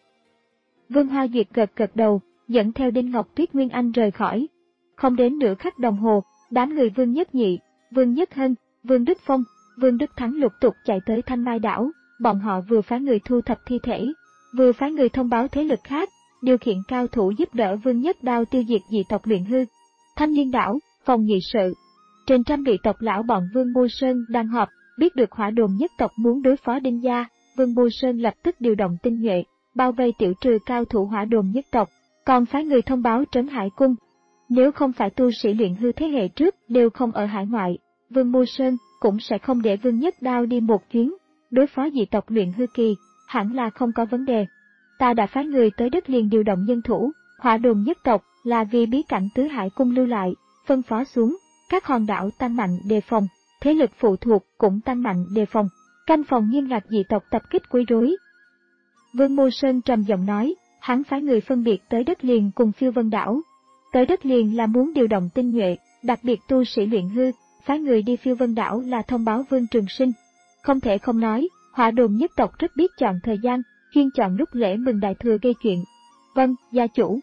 Vương Hoa Duyệt gật gật đầu, dẫn theo Đinh Ngọc Tuyết Nguyên Anh rời khỏi. Không đến nửa khắc đồng hồ, đám người Vương Nhất Nhị, Vương Nhất Hân, Vương Đức Phong, Vương Đức Thắng lục tục chạy tới Thanh Mai đảo. Bọn họ vừa phái người thu thập thi thể, vừa phái người thông báo thế lực khác, điều khiển cao thủ giúp đỡ Vương Nhất Đao tiêu diệt dị tộc luyện hư. Thanh Liên đảo, phòng nghị sự. Trên trăm vị tộc lão bọn Vương Mô Sơn đang họp, biết được Hỏa Đồn nhất tộc muốn đối phó Đinh gia, Vương Mô Sơn lập tức điều động tinh nhuệ, bao vây tiểu trừ cao thủ Hỏa Đồn nhất tộc, còn phái người thông báo Trấn Hải Cung. Nếu không phải tu sĩ luyện hư thế hệ trước đều không ở hải ngoại, Vương Mô Sơn cũng sẽ không để Vương Nhất Đao đi một chuyến, đối phó dị tộc luyện hư kỳ, hẳn là không có vấn đề. Ta đã phái người tới đất liền điều động nhân thủ, Hỏa Đồn nhất tộc là vì bí cảnh Tứ Hải Cung lưu lại, phân phó xuống, các hòn đảo tăng mạnh đề phòng, thế lực phụ thuộc cũng tăng mạnh đề phòng, canh phòng nghiêm ngặt dị tộc tập kích quấy rối. Vương Mô Sơn trầm giọng nói, hắn phái người phân biệt tới đất liền cùng Phiêu Vân đảo. Tới đất liền là muốn điều động tinh nhuệ, đặc biệt tu sĩ luyện hư, phái người đi Phiêu Vân đảo là thông báo Vương Trường Sinh. Không thể không nói, Hỏa Đồn nhất tộc rất biết chọn thời gian, chuyên chọn lúc lễ mừng đại thừa gây chuyện. Vâng, gia chủ.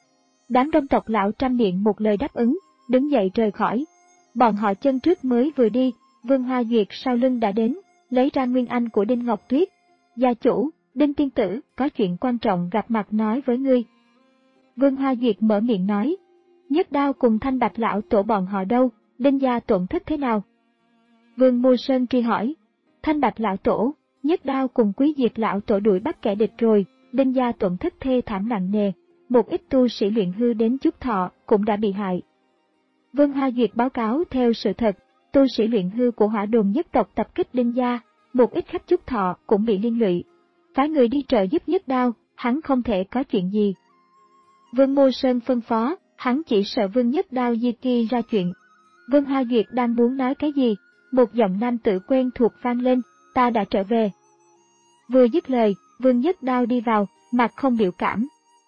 Đám đông tộc lão trăm miệng một lời đáp ứng, đứng dậy rời khỏi. Bọn họ chân trước mới vừa đi, Vương Hoa Duyệt sau lưng đã đến, lấy ra nguyên anh của Đinh Ngọc Tuyết. Gia chủ, Đinh tiên tử, có chuyện quan trọng gặp mặt nói với ngươi. Vương Hoa Duyệt mở miệng nói, Nhất Đao cùng Thanh Bạch lão tổ bọn họ đâu, Đinh gia tổn thất thế nào? Vương Mô Sơn truy hỏi, Thanh Bạch lão tổ, Nhất Đao cùng Quý Diệt lão tổ đuổi bắt kẻ địch rồi, Đinh gia tổn thất thê thảm nặng nề, một ít tu sĩ luyện hư đến Chúc Thọ cũng đã bị hại. Vương Hoa Duyệt báo cáo theo sự thật, tu sĩ luyện hư của Hỏa Đồn nhất tộc tập kích Đinh gia, một ít khách Chúc Thọ cũng bị liên lụy. Phái người đi trợ giúp Nhất Đao, hắn không thể có chuyện gì. Vương Mô Sơn phân phó, hắn chỉ sợ Vương Nhất Đao di kỳ ra chuyện. Vương Hoa Duyệt đang muốn nói cái gì, một giọng nam tử quen thuộc vang lên, ta đã trở về. Vừa dứt lời, Vương Nhất Đao đi vào, mặt không biểu cảm.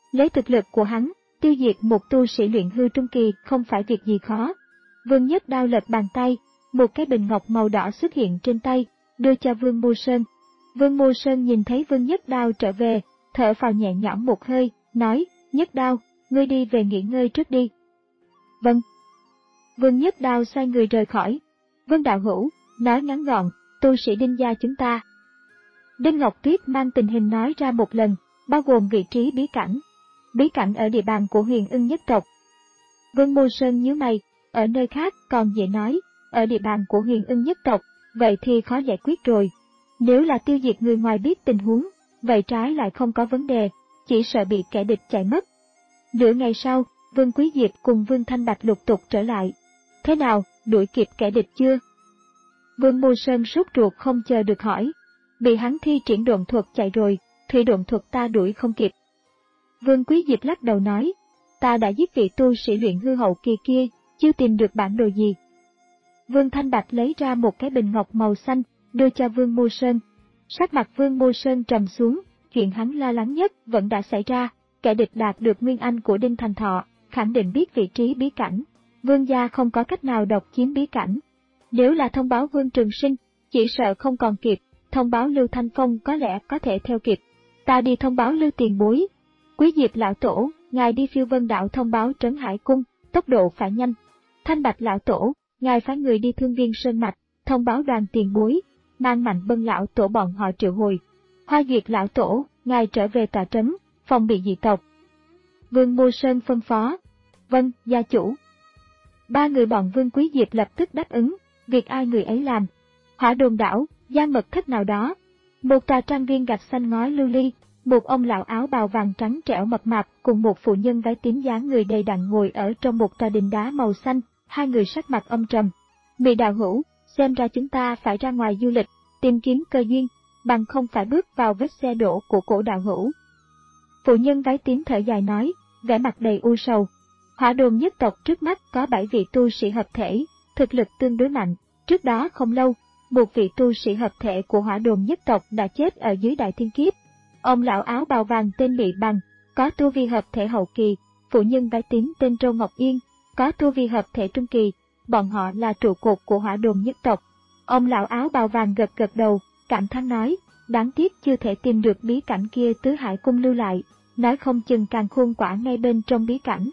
Lấy thực lực của hắn, tiêu diệt một tu sĩ luyện hư trung kỳ không phải việc gì khó. Vương Nhất Đao lật bàn tay, một cái bình ngọc màu đỏ xuất hiện trên tay, đưa cho Vương Mô Sơn. Vương Mô Sơn nhìn thấy Vương Nhất Đao trở về, thở phào nhẹ nhõm một hơi, nói, Nhất Đao, ngươi đi về nghỉ ngơi trước đi. Vâng. Vương Nhất Đao xoay người rời khỏi. Vương đạo hữu, nói ngắn gọn, tu sĩ Đinh gia chúng ta. Đinh Ngọc Tuyết mang tình hình nói ra một lần, bao gồm vị trí bí cảnh. Bí cảnh ở địa bàn của Huyền Ưng nhất tộc. Vương Mô Sơn nhíu mày, ở nơi khác còn dễ nói, ở địa bàn của Huyền Ưng nhất tộc, vậy thì khó giải quyết rồi. Nếu là tiêu diệt người ngoài biết tình huống, vậy trái lại không có vấn đề, chỉ sợ bị kẻ địch chạy mất. Nửa ngày sau, Vương Quý Diệp cùng Vương Thanh Bạch lục tục trở lại. Thế nào, đuổi kịp kẻ địch chưa? Vương Mô Sơn sốt ruột không chờ được hỏi. Bị hắn thi triển độn thuật chạy rồi, thủy độn thuật ta đuổi không kịp. Vương Quý Diệp lắc đầu nói, ta đã giết vị tu sĩ luyện hư hậu kỳ kia, chưa tìm được bản đồ gì. Vương Thanh Bạch lấy ra một cái bình ngọc màu xanh, đưa cho Vương Mô Sơn. Sắc mặt Vương Mô Sơn trầm xuống, chuyện hắn lo lắng nhất vẫn đã xảy ra, kẻ địch đạt được nguyên anh của Đinh Thành Thọ, khẳng định biết vị trí bí cảnh. Vương gia không có cách nào độc chiếm bí cảnh. Nếu là thông báo Vương Trường Sinh, chỉ sợ không còn kịp, thông báo Lưu Thanh Phong có lẽ có thể theo kịp. Ta đi thông báo Lưu Tiền Bối. Quý Diệp lão tổ, ngài đi Phiêu Vân Đảo thông báo Trấn Hải Cung, tốc độ phải nhanh. Thanh Bạch lão tổ, ngài phái người đi Thương Viên Sơn Mạch, thông báo Đoàn Tiền Bối, mang Mạnh Bân lão tổ bọn họ triệu hồi. Hoa Duyệt lão tổ, ngài trở về tòa trấn, phòng bị dị tộc. Vương Mô Sơn phân phó. Vâng, gia chủ. Ba người bọn Vương Quý Diệp lập tức đáp ứng, việc ai người ấy làm. Hỏa Đồn Đảo, Giang Mật Thất nào đó. Một tòa trang viên gạch xanh ngói lưu ly, một ông lão áo bào vàng trắng trẻo mập mạp cùng một phụ nhân váy tím dáng người đầy đặn ngồi ở trong một tòa đình đá màu xanh, hai người sắc mặt âm trầm. Mị đạo hữu, xem ra chúng ta phải ra ngoài du lịch, tìm kiếm cơ duyên, bằng không phải bước vào vết xe đổ của cổ đạo hữu. Phụ nhân váy tím thở dài nói, vẻ mặt đầy u sầu. Hỏa Đồn nhất tộc trước mắt có bảy vị tu sĩ hợp thể, thực lực tương đối mạnh. Trước đó không lâu, một vị tu sĩ hợp thể của Hỏa Đồn nhất tộc đã chết ở dưới đại thiên kiếp. Ông lão áo bào vàng tên Mị Bằng, có tu vi hợp thể hậu kỳ, phụ nhân váy tím tên Trâu Ngọc Yên, có tu vi hợp thể trung kỳ, bọn họ là trụ cột của Hỏa Đồn nhất tộc. Ông lão áo bào vàng gật gật đầu, cảm thán nói, đáng tiếc chưa thể tìm được bí cảnh kia Tứ Hải Cung lưu lại, nói không chừng càng khôn quả ngay bên trong bí cảnh.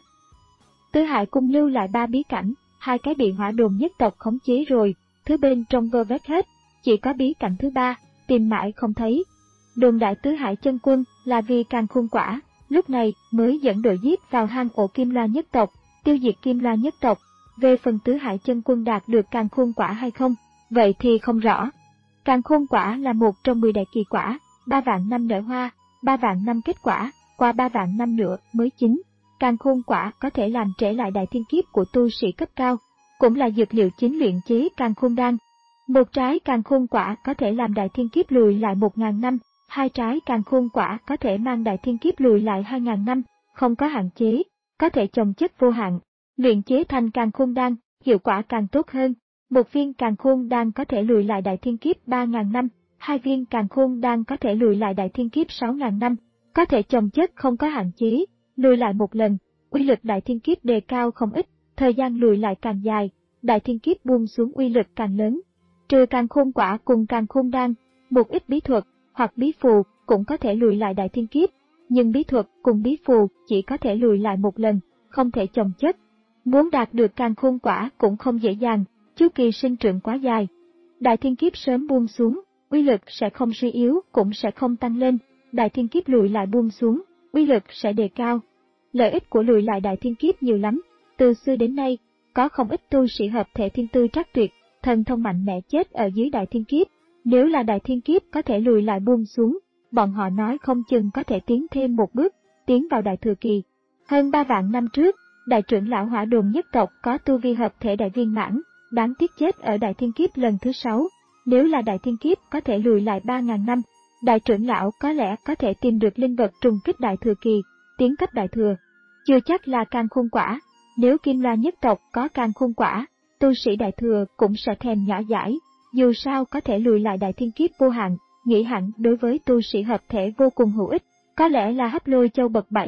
Tứ Hải Cung lưu lại ba bí cảnh, hai cái bị Hỏa Đồn nhất tộc khống chế rồi, thứ bên trong vơ vét hết, chỉ có bí cảnh thứ ba, tìm mãi không thấy. Đồn đại Tứ Hải chân quân là vì càng khôn quả, lúc này mới dẫn đội giết vào hang ổ Kim La nhất tộc, tiêu diệt Kim La nhất tộc. Về phần Tứ Hải chân quân đạt được càng khôn quả hay không, vậy thì không rõ. Càng khôn quả là một trong mười đại kỳ quả, ba vạn năm nở hoa, ba vạn năm kết quả, qua ba vạn năm nữa mới chín. Càng khôn quả có thể làm trễ lại đại thiên kiếp của tu sĩ cấp cao, cũng là dược liệu chính luyện chế càng khôn đan. Một trái càng khôn quả có thể làm đại thiên kiếp lùi lại một ngàn năm, hai trái càng khôn quả có thể mang đại thiên kiếp lùi lại hai ngàn năm, không có hạn chế, có thể chồng chất vô hạn. Luyện chế thành càng khôn đan, hiệu quả càng tốt hơn. Một viên càng khôn đan có thể lùi lại đại thiên kiếp ba ngàn năm, hai viên càng khôn đan có thể lùi lại đại thiên kiếp sáu ngàn năm, có thể chồng chất không có hạn chế, lùi lại một lần, uy lực đại thiên kiếp đề cao không ít, thời gian lùi lại càng dài, đại thiên kiếp buông xuống uy lực càng lớn. Trừ càng khôn quả cùng càng khôn đan, một ít bí thuật hoặc bí phù cũng có thể lùi lại đại thiên kiếp, nhưng bí thuật cùng bí phù chỉ có thể lùi lại một lần, không thể chồng chất. Muốn đạt được càng khôn quả cũng không dễ dàng, chu kỳ sinh trưởng quá dài. Đại thiên kiếp sớm buông xuống, uy lực sẽ không suy yếu cũng sẽ không tăng lên, đại thiên kiếp lùi lại buông xuống, uy lực sẽ đề cao. Lợi ích của lùi lại đại thiên kiếp nhiều lắm, từ xưa đến nay, có không ít tu sĩ hợp thể thiên tư trắc tuyệt, thần thông mạnh mẽ chết ở dưới đại thiên kiếp. Nếu là đại thiên kiếp có thể lùi lại buông xuống, bọn họ nói không chừng có thể tiến thêm một bước, tiến vào đại thừa kỳ. Hơn ba vạn năm trước, đại trưởng lão Hỏa Đồn nhất tộc có tu vi hợp thể đại viên mãn, đáng tiếc chết ở đại thiên kiếp lần thứ sáu. Nếu là đại thiên kiếp có thể lùi lại ba ngàn năm, đại trưởng lão có lẽ có thể tìm được linh vật trùng kích đại thừa kỳ, tiến cấp đại thừa. Chưa chắc là càng khôn quả, nếu Kim La nhất tộc có càng khôn quả, tu sĩ đại thừa cũng sẽ thèm nhỏ dãi, dù sao có thể lùi lại đại thiên kiếp vô hạn, nghĩ hẳn đối với tu sĩ hợp thể vô cùng hữu ích, có lẽ là hấp lôi châu bậc bảy,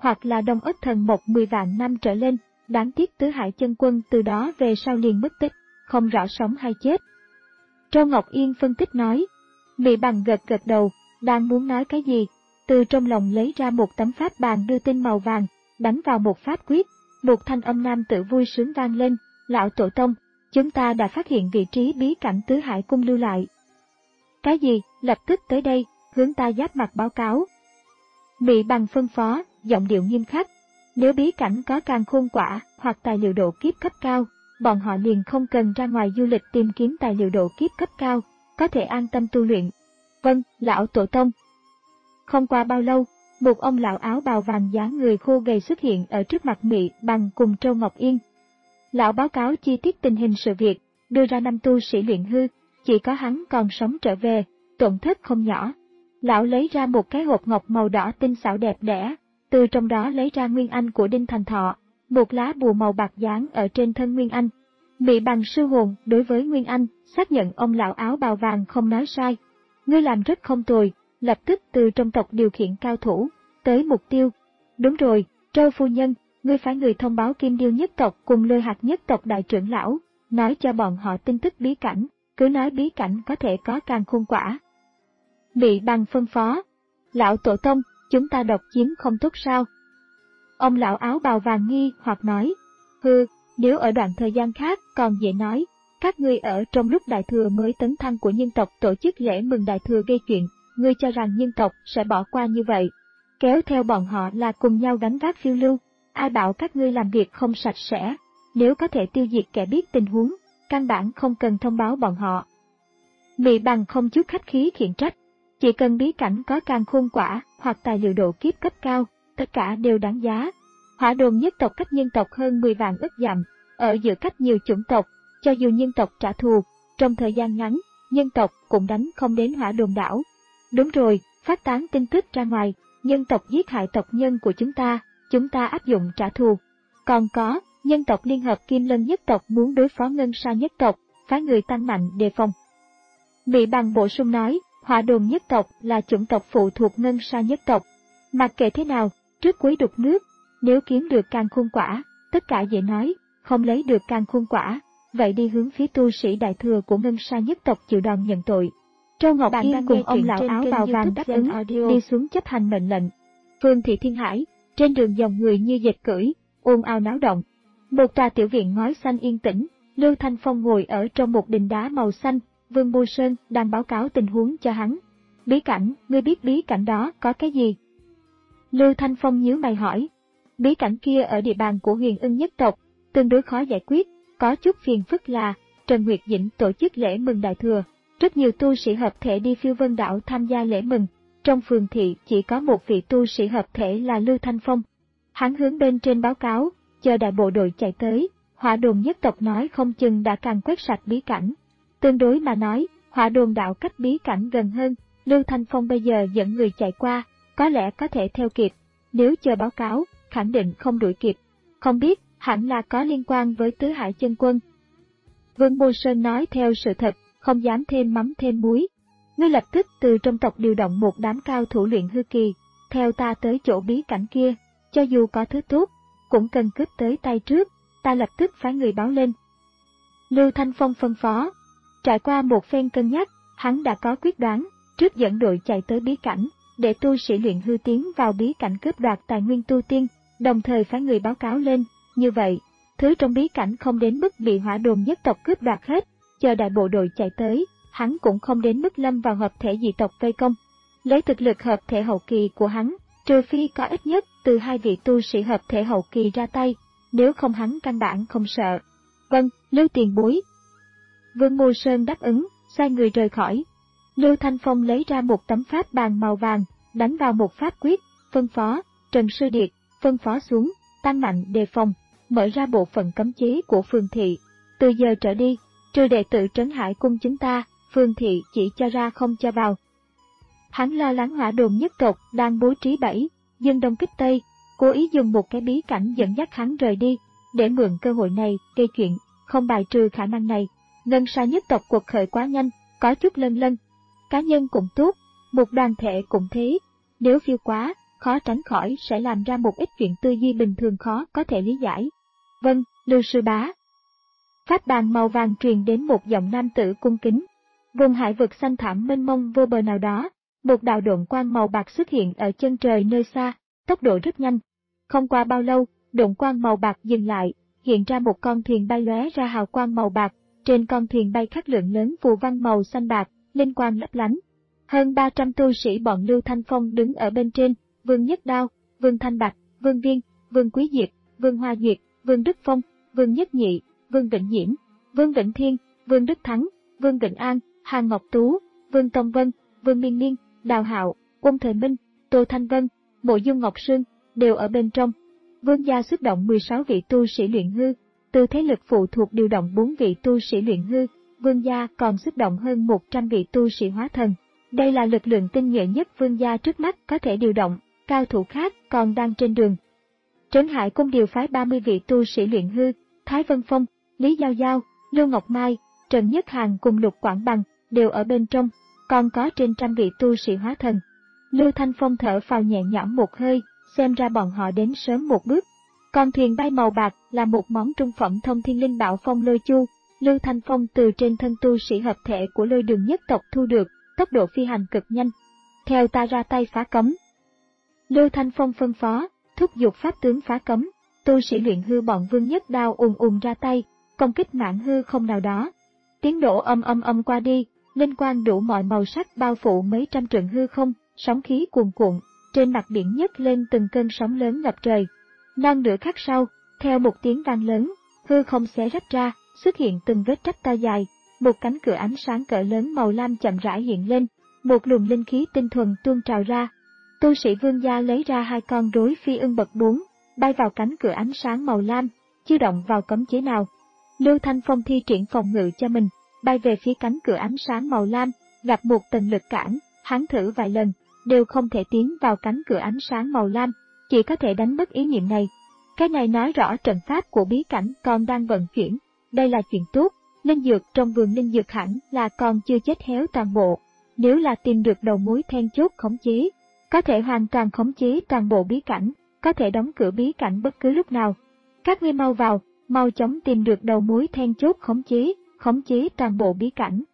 hoặc là Đông Ất Thần Mộc mười vạn năm trở lên, đáng tiếc Tứ Hải Chân Quân từ đó về sau liền mất tích, không rõ sống hay chết. Châu Ngọc Yên phân tích nói. Mị Bằng gật gật đầu, đang muốn nói cái gì, từ trong lòng lấy ra một tấm pháp bàn đưa tin màu vàng, đánh vào một pháp quyết, một thanh âm nam tử vui sướng vang lên, lão tổ tông, chúng ta đã phát hiện vị trí bí cảnh Tứ Hải Cung lưu lại. Cái gì, lập tức tới đây, hướng ta giáp mặt báo cáo. Mị Bằng phân phó, giọng điệu nghiêm khắc, nếu bí cảnh có càn khôn quả hoặc tài liệu độ kiếp cấp cao, bọn họ liền không cần ra ngoài du lịch tìm kiếm tài liệu độ kiếp cấp cao, có thể an tâm tu luyện. Vâng, lão tổ tông. Không qua bao lâu, một ông lão áo bào vàng dáng người khô gầy xuất hiện ở trước mặt Mị Bằng cùng Châu Ngọc Yên. Lão báo cáo chi tiết tình hình sự việc, đưa ra năm tu sĩ luyện hư, chỉ có hắn còn sống trở về, tổn thất không nhỏ. Lão lấy ra một cái hộp ngọc màu đỏ tinh xảo đẹp đẽ, từ trong đó lấy ra nguyên anh của Đinh Thành Thọ, một lá bùa màu bạc dán ở trên thân nguyên anh. Mị Bằng sư hồn đối với nguyên anh, xác nhận ông lão áo bào vàng không nói sai. Ngươi làm rất không tồi, lập tức từ trong tộc điều khiển cao thủ, tới mục tiêu. Đúng rồi, Châu phu nhân, ngươi phải người thông báo Kim Điêu nhất tộc cùng Lôi Hạt nhất tộc đại trưởng lão, nói cho bọn họ tin tức bí cảnh, cứ nói bí cảnh có thể có càn khôn quả. Mị Bằng phân phó, lão tổ tông, chúng ta độc chiếm không tốt sao? Ông lão áo bào vàng nghi hoặc nói, hừ, nếu ở đoạn thời gian khác còn dễ nói, các ngươi ở trong lúc đại thừa mới tấn thăng của nhân tộc tổ chức lễ mừng đại thừa gây chuyện, ngươi cho rằng nhân tộc sẽ bỏ qua như vậy, kéo theo bọn họ là cùng nhau gánh vác phiêu lưu, ai bảo các ngươi làm việc không sạch sẽ, nếu có thể tiêu diệt kẻ biết tình huống, căn bản không cần thông báo bọn họ. Mị Bằng không chút khách khí khiển trách, chỉ cần bí cảnh có càn khôn quả hoặc tài liệu độ kiếp cấp cao, tất cả đều đáng giá. Hỏa Đồn nhất tộc cách nhân tộc hơn mười vạn ức dặm, ở giữa cách nhiều chủng tộc, cho dù nhân tộc trả thù, trong thời gian ngắn, nhân tộc cũng đánh không đến Hỏa Đồn đảo. Đúng rồi, phát tán tin tức ra ngoài, nhân tộc giết hại tộc nhân của chúng ta, chúng ta áp dụng trả thù. Còn có, nhân tộc liên hợp Kim Lân nhất tộc muốn đối phó Ngân Sa nhất tộc, phái người tăng mạnh đề phòng. Mị Bằng bổ sung nói, Hỏa Đồn nhất tộc là chủng tộc phụ thuộc Ngân Sa nhất tộc. Mặc kệ thế nào, trước cuối đục nước, nếu kiếm được càn khôn quả, tất cả dễ nói, không lấy được càn khôn quả, vậy đi hướng phía tu sĩ đại thừa của Ngân Sa nhất tộc chịu đòn nhận tội. Châu Ngọc Yên cùng ông lão áo bào vàng đáp ứng, đi xuống chấp hành mệnh lệnh. Phương thị Thiên Hải, trên đường dòng người như dệt cưỡi, ồn ào náo động. Một tòa tiểu viện ngói xanh yên tĩnh, Lưu Thanh Phong ngồi ở trong một đình đá màu xanh, Vương Bô Sơn đang báo cáo tình huống cho hắn. Bí cảnh, ngươi biết bí cảnh đó có cái gì? Lưu Thanh Phong nhíu mày hỏi. Bí cảnh kia ở địa bàn của Huyền Ưng nhất tộc, tương đối khó giải quyết, có chút phiền phức là, Trần Nguyệt Dĩnh tổ chức lễ mừng đại thừa, rất nhiều tu sĩ hợp thể đi Phiêu Vân đảo tham gia lễ mừng, trong phường thị chỉ có một vị tu sĩ hợp thể là Lưu Thanh Phong. Hắn hướng bên trên báo cáo, chờ đại bộ đội chạy tới, Hỏa Đồn nhất tộc nói không chừng đã càng quét sạch bí cảnh. Tương đối mà nói, Hỏa Đồn đảo cách bí cảnh gần hơn, Lưu Thanh Phong bây giờ dẫn người chạy qua, có lẽ có thể theo kịp, nếu chờ báo cáo, khẳng định không đuổi kịp. Không biết, hẳn là có liên quan với Tứ Hải Chân Quân. Vương Bô Sơn nói theo sự thật, không dám thêm mắm thêm muối. Ngươi lập tức từ trong tộc điều động một đám cao thủ luyện hư kỳ, theo ta tới chỗ bí cảnh kia, cho dù có thứ tốt, cũng cần cướp tới tay trước, ta lập tức phái người báo lên. Lưu Thanh Phong phân phó. Trải qua một phen cân nhắc, hắn đã có quyết đoán, trước dẫn đội chạy tới bí cảnh, để tu sĩ luyện hư tiến vào bí cảnh cướp đoạt tài nguyên tu tiên, đồng thời phái người báo cáo lên, như vậy, thứ trong bí cảnh không đến mức bị Hỏa Đồn nhất tộc cướp đoạt hết, chờ đại bộ đội chạy tới, hắn cũng không đến mức lâm vào hợp thể dị tộc vây công. Lấy thực lực hợp thể hậu kỳ của hắn, trừ phi có ít nhất từ hai vị tu sĩ hợp thể hậu kỳ ra tay, nếu không hắn căn bản không sợ. Vâng, Lưu tiền bối. Vương Mô Sơn đáp ứng, sai người rời khỏi. Lưu Thanh Phong lấy ra một tấm pháp bàn màu vàng, đánh vào một pháp quyết, phân phó, Trần Sư Điệt, phân phó xuống, tăng mạnh đề phòng, mở ra bộ phận cấm chế của phường thị. Từ giờ trở đi, trừ đệ tử Trấn Hải cung chúng ta, phường thị chỉ cho ra không cho vào. Hắn lo lắng Hỏa Đồn nhất tộc đang bố trí bẫy, dân đông kích tây, cố ý dùng một cái bí cảnh dẫn dắt hắn rời đi, để mượn cơ hội này gây chuyện, không bài trừ khả năng này. Ngân Sa nhất tộc cuộc khởi quá nhanh, có chút lân lân. Cá nhân cũng tốt, một đoàn thể cũng thế, nếu phiêu quá, khó tránh khỏi sẽ làm ra một ít chuyện tư duy bình thường khó có thể lý giải. Vâng, Lưu sư bá. Pháp bàn màu vàng truyền đến một giọng nam tử cung kính. Vùng hải vực xanh thẳm mênh mông vô bờ nào đó, một đạo độn quang màu bạc xuất hiện ở chân trời nơi xa, tốc độ rất nhanh. Không qua bao lâu, độn quang màu bạc dừng lại, hiện ra một con thuyền bay lóe ra hào quang màu bạc, trên con thuyền bay khắc lượng lớn phù văn màu xanh bạc, linh quang lấp lánh. Hơn ba trăm tu sĩ bọn Lưu Thanh Phong đứng ở bên trên, Vương Nhất Đao, Vương Thanh Bạch, Vương Viên, Vương Quý Diệp, Vương Hoa Duyệt, Vương Đức Phong, Vương Nhất Nhị, Vương Vĩnh Nhiễm, Vương Vĩnh Thiên, Vương Đức Thắng, Vương Vĩnh An, Hàn Ngọc Tú, Vương Tông Vân, Vương Miên Miên, Đào Hạo, Quân Thời Minh, Tô Thanh Vân, Mộ Dung Ngọc Sương, đều ở bên trong. Vương gia xuất động mười sáu vị tu sĩ luyện hư, từ thế lực phụ thuộc điều động bốn vị tu sĩ luyện hư, Vương gia còn xuất động hơn một trăm vị tu sĩ hóa thần. Đây là lực lượng tinh nhuệ nhất Vương gia trước mắt có thể điều động, cao thủ khác còn đang trên đường. Trấn Hải Cung điều phái ba mươi vị tu sĩ luyện hư, Thái Vân Phong, Lý Giao Giao, Lưu Ngọc Mai, Trần Nhất Hàn cùng Lục Quảng Bằng đều ở bên trong, còn có trên trăm vị tu sĩ hóa thần. Lưu Thanh Phong thở phào nhẹ nhõm một hơi, xem ra bọn họ đến sớm một bước. Con thuyền bay màu bạc là một món trung phẩm thông thiên linh bảo phong lôi chu, Lưu Thanh Phong từ trên thân tu sĩ hợp thể của Lôi Đường nhất tộc thu được, tốc độ phi hành cực nhanh. Theo ta ra tay phá cấm. Lưu Thanh Phong phân phó, thúc giục pháp tướng phá cấm, tu sĩ luyện hư bọn Vương Nhất Đao ùn ùn ra tay, công kích mảng hư không nào đó. Tiếng nổ âm âm âm qua đi, linh quang đủ mọi màu sắc bao phủ mấy trăm trượng hư không, sóng khí cuồn cuộn, trên mặt biển nhấc lên từng cơn sóng lớn ngập trời. Non nửa khắc sau, theo một tiếng vang lớn, hư không xé rách ra, xuất hiện từng vết rách to dài, một cánh cửa ánh sáng cỡ lớn màu lam chậm rãi hiện lên, một luồng linh khí tinh thuần tuôn trào ra. Tu sĩ Vương gia lấy ra hai con rối phi ưng bậc bốn, bay vào cánh cửa ánh sáng màu lam, chưa động vào cấm chế nào. Lưu Thanh Phong thi triển phòng ngự cho mình, bay về phía cánh cửa ánh sáng màu lam, gặp một tầng lực cản, hắn thử vài lần, đều không thể tiến vào cánh cửa ánh sáng màu lam, chỉ có thể đánh mất ý niệm này. Cái này nói rõ trận pháp của bí cảnh còn đang vận chuyển, đây là chuyện tốt, linh dược trong vườn linh dược hẳn là còn chưa chết héo toàn bộ. Nếu là tìm được đầu mối then chốt khống chế, có thể hoàn toàn khống chế toàn bộ bí cảnh, có thể đóng cửa bí cảnh bất cứ lúc nào. Các ngươi mau vào, mau chóng tìm được đầu mối then chốt khống chế, khống chế toàn bộ bí cảnh.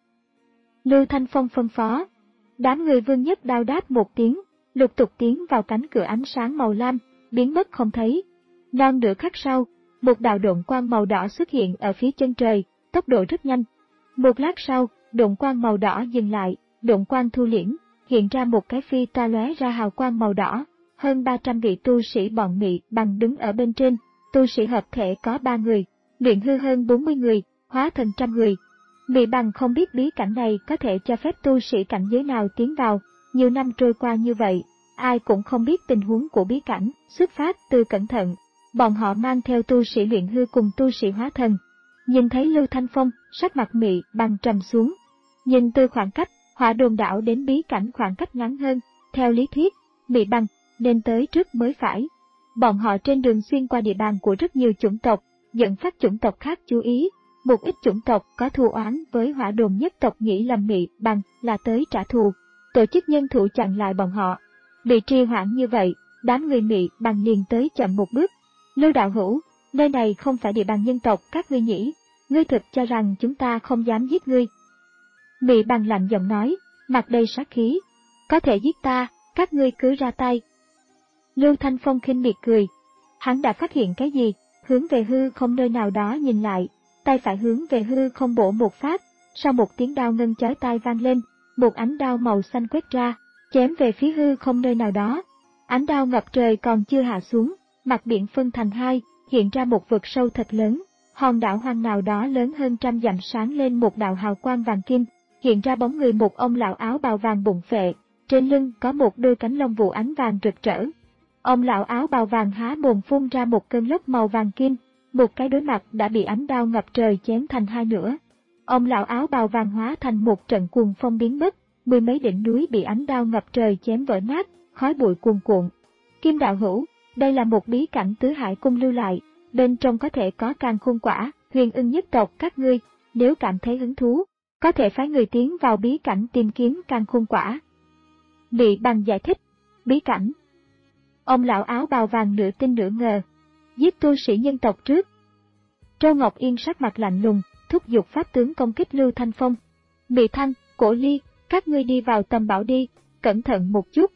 Lưu Thanh Phong phân phó. Đám người Vương Nhất Đao đáp một tiếng, lục tục tiến vào cánh cửa ánh sáng màu lam, biến mất không thấy. Non nửa khắc sau, một đạo độn quang màu đỏ xuất hiện ở phía chân trời, tốc độ rất nhanh. Một lát sau, độn quang màu đỏ dừng lại, độn quang thu liễm, hiện ra một cái phi toa lóe ra hào quang màu đỏ. Hơn ba trăm vị tu sĩ bọn Mị Bằng đứng ở bên trên, tu sĩ hợp thể có ba người, luyện hư hơn bốn mươi người, hóa thần trăm người. Mị Bằng không biết bí cảnh này có thể cho phép tu sĩ cảnh giới nào tiến vào, nhiều năm trôi qua như vậy, ai cũng không biết tình huống của bí cảnh, xuất phát từ cẩn thận. Bọn họ mang theo tu sĩ luyện hư cùng tu sĩ hóa thần. Nhìn thấy Lưu Thanh Phong, sắc mặt Mị Bằng trầm xuống. Nhìn từ khoảng cách, Hỏa Đồn đảo đến bí cảnh khoảng cách ngắn hơn, theo lý thuyết, Mị Bằng nên tới trước mới phải. Bọn họ trên đường xuyên qua địa bàn của rất nhiều chủng tộc, dẫn phát chủng tộc khác chú ý. Một ít chủng tộc có thù oán với Hỏa Đồn nhất tộc nghĩ lầm Mị Bằng là tới trả thù, tổ chức nhân thủ chặn lại bọn họ. Bị trì hoãn như vậy, đám người Mị Bằng liền tới chậm một bước. Lưu đạo hữu, nơi này không phải địa bàn nhân tộc các ngươi nhỉ, ngươi thực cho rằng chúng ta không dám giết ngươi. Mị Bằng lạnh giọng nói, mặt đầy sát khí, có thể giết ta, các ngươi cứ ra tay. Lưu Thanh Phong khinh miệt cười, hắn đã phát hiện cái gì, hướng về hư không nơi nào đó nhìn lại, tay phải hướng về hư không bổ một phát, sau một tiếng đao ngân chói tai vang lên, một ánh đao màu xanh quét ra, chém về phía hư không nơi nào đó. Ánh đao ngập trời còn chưa hạ xuống, mặt biển phân thành hai, hiện ra một vực sâu thật lớn, hòn đảo hoang nào đó lớn hơn trăm dặm sáng lên một đạo hào quang vàng kim, hiện ra bóng người một ông lão áo bào vàng bụng phệ, trên lưng có một đôi cánh lông vũ ánh vàng rực rỡ. Ông lão áo bào vàng há mồm phun ra một cơn lốc màu vàng kim, một cái đối mặt đã bị ánh đao ngập trời chém thành hai nửa. Ông lão áo bào vàng hóa thành một trận cuồng phong biến mất, mười mấy đỉnh núi bị ánh đao ngập trời chém vỡ nát, khói bụi cuồn cuộn. Kim đạo hữu, đây là một bí cảnh Tứ Hải Cung lưu lại, bên trong có thể có càn khôn quả, huyền ưng nhất tộc các ngươi, nếu cảm thấy hứng thú, có thể phái người tiến vào bí cảnh tìm kiếm càn khôn quả. Mị Bằng giải thích, bí cảnh. Ông lão áo bào vàng nửa tin nửa ngờ. Giết tu sĩ nhân tộc trước. Trâu Ngọc Yên sắc mặt lạnh lùng, thúc giục pháp tướng công kích Lưu Thanh Phong. Mị Thăng, Cổ Ly, các ngươi đi vào tầm bảo đi, cẩn thận một chút.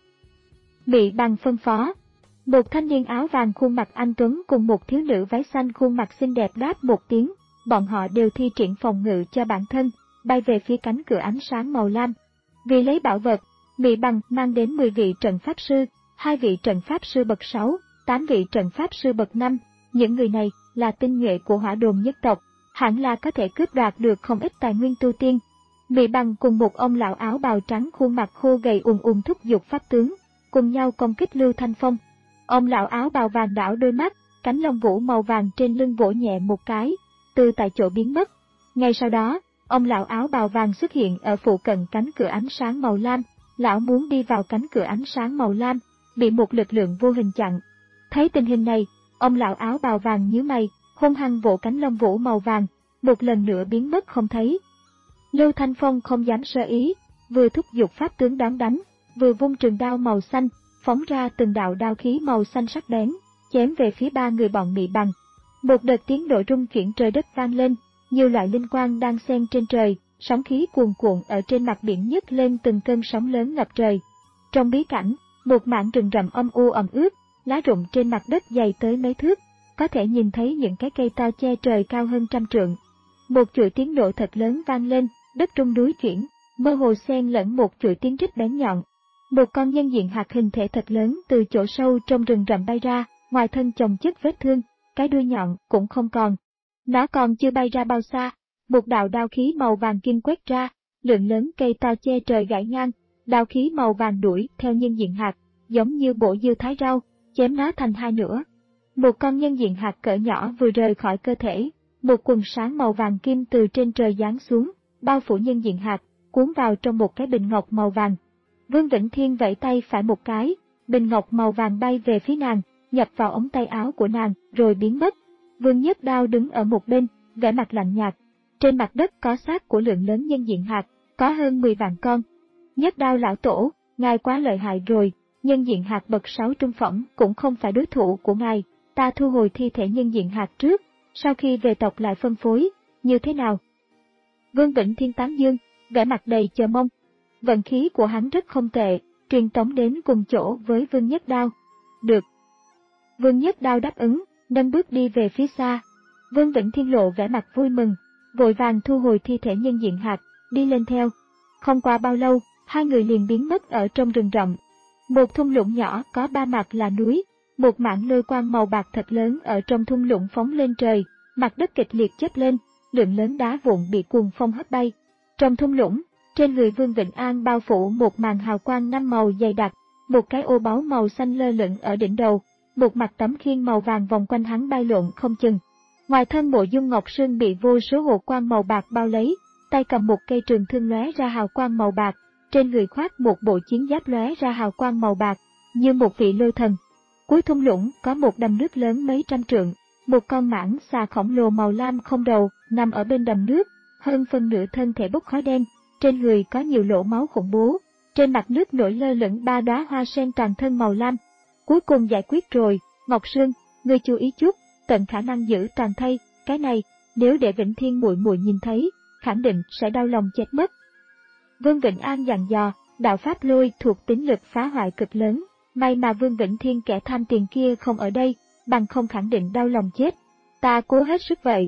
Mị Bằng phân phó. Một thanh niên áo vàng khuôn mặt anh tuấn cùng một thiếu nữ váy xanh khuôn mặt xinh đẹp đáp một tiếng, bọn họ đều thi triển phòng ngự cho bản thân, bay về phía cánh cửa ánh sáng màu lam. Vì lấy bảo vật, Mị Bằng mang đến mười vị trận pháp sư, hai vị trận pháp sư bậc sáu, tám vị trận pháp sư bậc năm, những người này là tinh nhuệ của Hỏa Đồn nhất tộc, hẳn là có thể cướp đoạt được không ít tài nguyên tu tiên. Mị Bằng cùng một ông lão áo bào trắng khuôn mặt khô gầy ùn ùn thúc giục pháp tướng, cùng nhau công kích Lưu Thanh Phong. Ông lão áo bào vàng đảo đôi mắt, cánh lông vũ màu vàng trên lưng vỗ nhẹ một cái, từ tại chỗ biến mất. Ngay sau đó, ông lão áo bào vàng xuất hiện ở phụ cận cánh cửa ánh sáng màu lam, lão muốn đi vào cánh cửa ánh sáng màu lam, bị một lực lượng vô hình chặn. Thấy tình hình này, ông lão áo bào vàng nhíu mày, hung hăng vỗ cánh lông vũ màu vàng, một lần nữa biến mất không thấy. Lưu Thanh Phong không dám sơ ý, vừa thúc giục pháp tướng đón đánh, vừa vung trường đao màu xanh, phóng ra từng đạo đao khí màu xanh sắc bén, chém về phía ba người bọn Mị Bằng. Một đợt tiếng nổ rung chuyển trời đất vang lên, nhiều loại linh quang đang xen trên trời, sóng khí cuồn cuộn ở trên mặt biển nhấc lên từng cơn sóng lớn ngập trời. Trong bí cảnh, một mảng rừng rậm âm u ẩm ướt, lá rụng trên mặt đất dày tới mấy thước, có thể nhìn thấy những cái cây to che trời cao hơn trăm trượng. Một chuỗi tiếng nổ thật lớn vang lên, đất rung núi chuyển, mơ hồ xen lẫn một chuỗi tiếng rít bén nhọn. Một con nhân diện hạt hình thể thật lớn từ chỗ sâu trong rừng rậm bay ra, ngoài thân chồng chất vết thương, cái đuôi nhọn cũng không còn. Nó còn chưa bay ra bao xa, một đạo đao khí màu vàng kim quét ra, lượng lớn cây to che trời gãy ngang, đao khí màu vàng đuổi theo nhân diện hạt, giống như bộ dưa thái rau, chém nó thành hai nửa. Một con nhân diện hạt cỡ nhỏ vừa rời khỏi cơ thể, một quần sáng màu vàng kim từ trên trời giáng xuống, bao phủ nhân diện hạt, cuốn vào trong một cái bình ngọc màu vàng. Vương Vĩnh Thiên vẫy tay phải một cái, bình ngọc màu vàng bay về phía nàng, nhập vào ống tay áo của nàng, rồi biến mất. Vương Nhất Đao đứng ở một bên, vẻ mặt lạnh nhạt. Trên mặt đất có xác của lượng lớn nhân diện hạt, có hơn mười vạn con. Nhất Đao lão tổ, ngài quá lợi hại rồi, nhân diện hạt bậc sáu trung phẩm cũng không phải đối thủ của ngài, ta thu hồi thi thể nhân diện hạt trước, sau khi về tộc lại phân phối, như thế nào? Vương Vĩnh Thiên tán dương, vẻ mặt đầy chờ mong. Vận khí của hắn rất không tệ, truyền tống đến cùng chỗ với Vương Nhất Đao. Được. Vương Nhất Đao đáp ứng, nâng bước đi về phía xa. Vương Vĩnh Thiên lộ vẻ mặt vui mừng, vội vàng thu hồi thi thể nhân diện hạt, đi lên theo. Không qua bao lâu, hai người liền biến mất ở trong rừng rậm. Một thung lũng nhỏ có ba mặt là núi, một mảng lôi quang màu bạc thật lớn ở trong thung lũng phóng lên trời, mặt đất kịch liệt chớp lên, lượng lớn đá vụn bị cuồng phong hất bay. Trong thung lũng, trên người Vương Vĩnh An bao phủ một màn hào quang năm màu dày đặc, một cái ô báu màu xanh lơ lửng ở đỉnh đầu, một mặt tấm khiên màu vàng vòng quanh hắn bay lộn không chừng. Ngoài thân Mộ Dung Ngọc Sương bị vô số hồ quang màu bạc bao lấy, tay cầm một cây trường thương lóe ra hào quang màu bạc, trên người khoác một bộ chiến giáp lóe ra hào quang màu bạc, như một vị lôi thần. Cuối thung lũng có một đầm nước lớn mấy trăm trượng, một con mãng xà khổng lồ màu lam không đầu nằm ở bên đầm nước, hơn phân nửa thân thể bốc khói đen, trên người có nhiều lỗ máu khủng bố, trên mặt nước nổi lơ lửng ba đóa hoa sen toàn thân màu lam. Cuối cùng giải quyết rồi, Ngọc Sương, ngươi chú ý chút, tận khả năng giữ toàn thây, cái này, nếu để Vĩnh Thiên muội muội nhìn thấy, khẳng định sẽ đau lòng chết mất. Vương Vĩnh An dặn dò, đạo pháp lôi thuộc tính lực phá hoại cực lớn, may mà Vương Vĩnh Thiên kẻ tham tiền kia không ở đây, bằng không khẳng định đau lòng chết. Ta cố hết sức vậy.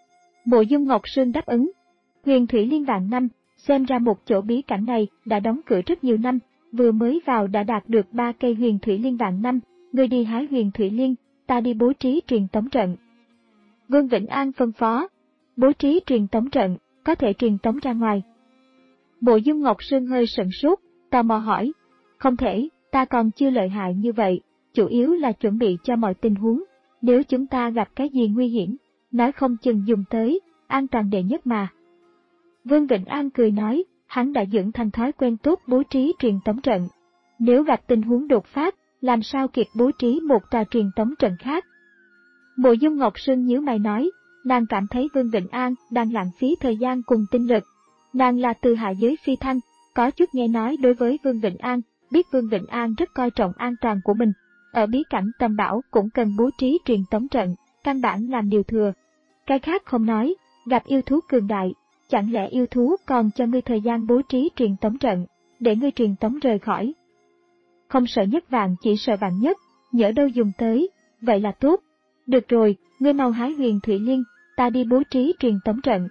Mộ Dung Ngọc Sương đáp ứng. Huyền Thủy Liên vạn năm, xem ra một chỗ bí cảnh này đã đóng cửa rất nhiều năm, vừa mới vào đã đạt được ba cây Huyền Thủy Liên vạn năm, ngươi đi hái Huyền Thủy Liên, ta đi bố trí truyền tống trận. Vương Vĩnh An phân phó, bố trí truyền tống trận, có thể truyền tống ra ngoài. Mộ Dung Ngọc Sương hơi sửng sốt, tò mò hỏi, không thể, ta còn chưa lợi hại như vậy, chủ yếu là chuẩn bị cho mọi tình huống, nếu chúng ta gặp cái gì nguy hiểm, nói không chừng dùng tới, an toàn đệ nhất mà. Vương Vĩnh An cười nói, hắn đã dưỡng thành thói quen tốt bố trí truyền tống trận. Nếu gặp tình huống đột phát, làm sao kịp bố trí một tòa truyền tống trận khác? Mộ Dung Ngọc Sương nhíu mày nói, nàng cảm thấy Vương Vĩnh An đang lãng phí thời gian cùng tinh lực. Nàng là từ hạ giới phi thăng, có chút nghe nói đối với Vương Vĩnh An, biết Vương Vĩnh An rất coi trọng an toàn của mình, ở bí cảnh tầm bảo cũng cần bố trí truyền tống trận, căn bản làm điều thừa. Cái khác không nói, gặp yêu thú cường đại, chẳng lẽ yêu thú còn cho ngươi thời gian bố trí truyền tống trận, để ngươi truyền tống rời khỏi. Không sợ nhất vạn chỉ sợ vạn nhất, nhỡ đâu dùng tới, vậy là tốt. Được rồi, ngươi mau hái huyền thủy liên, ta đi bố trí truyền tống trận.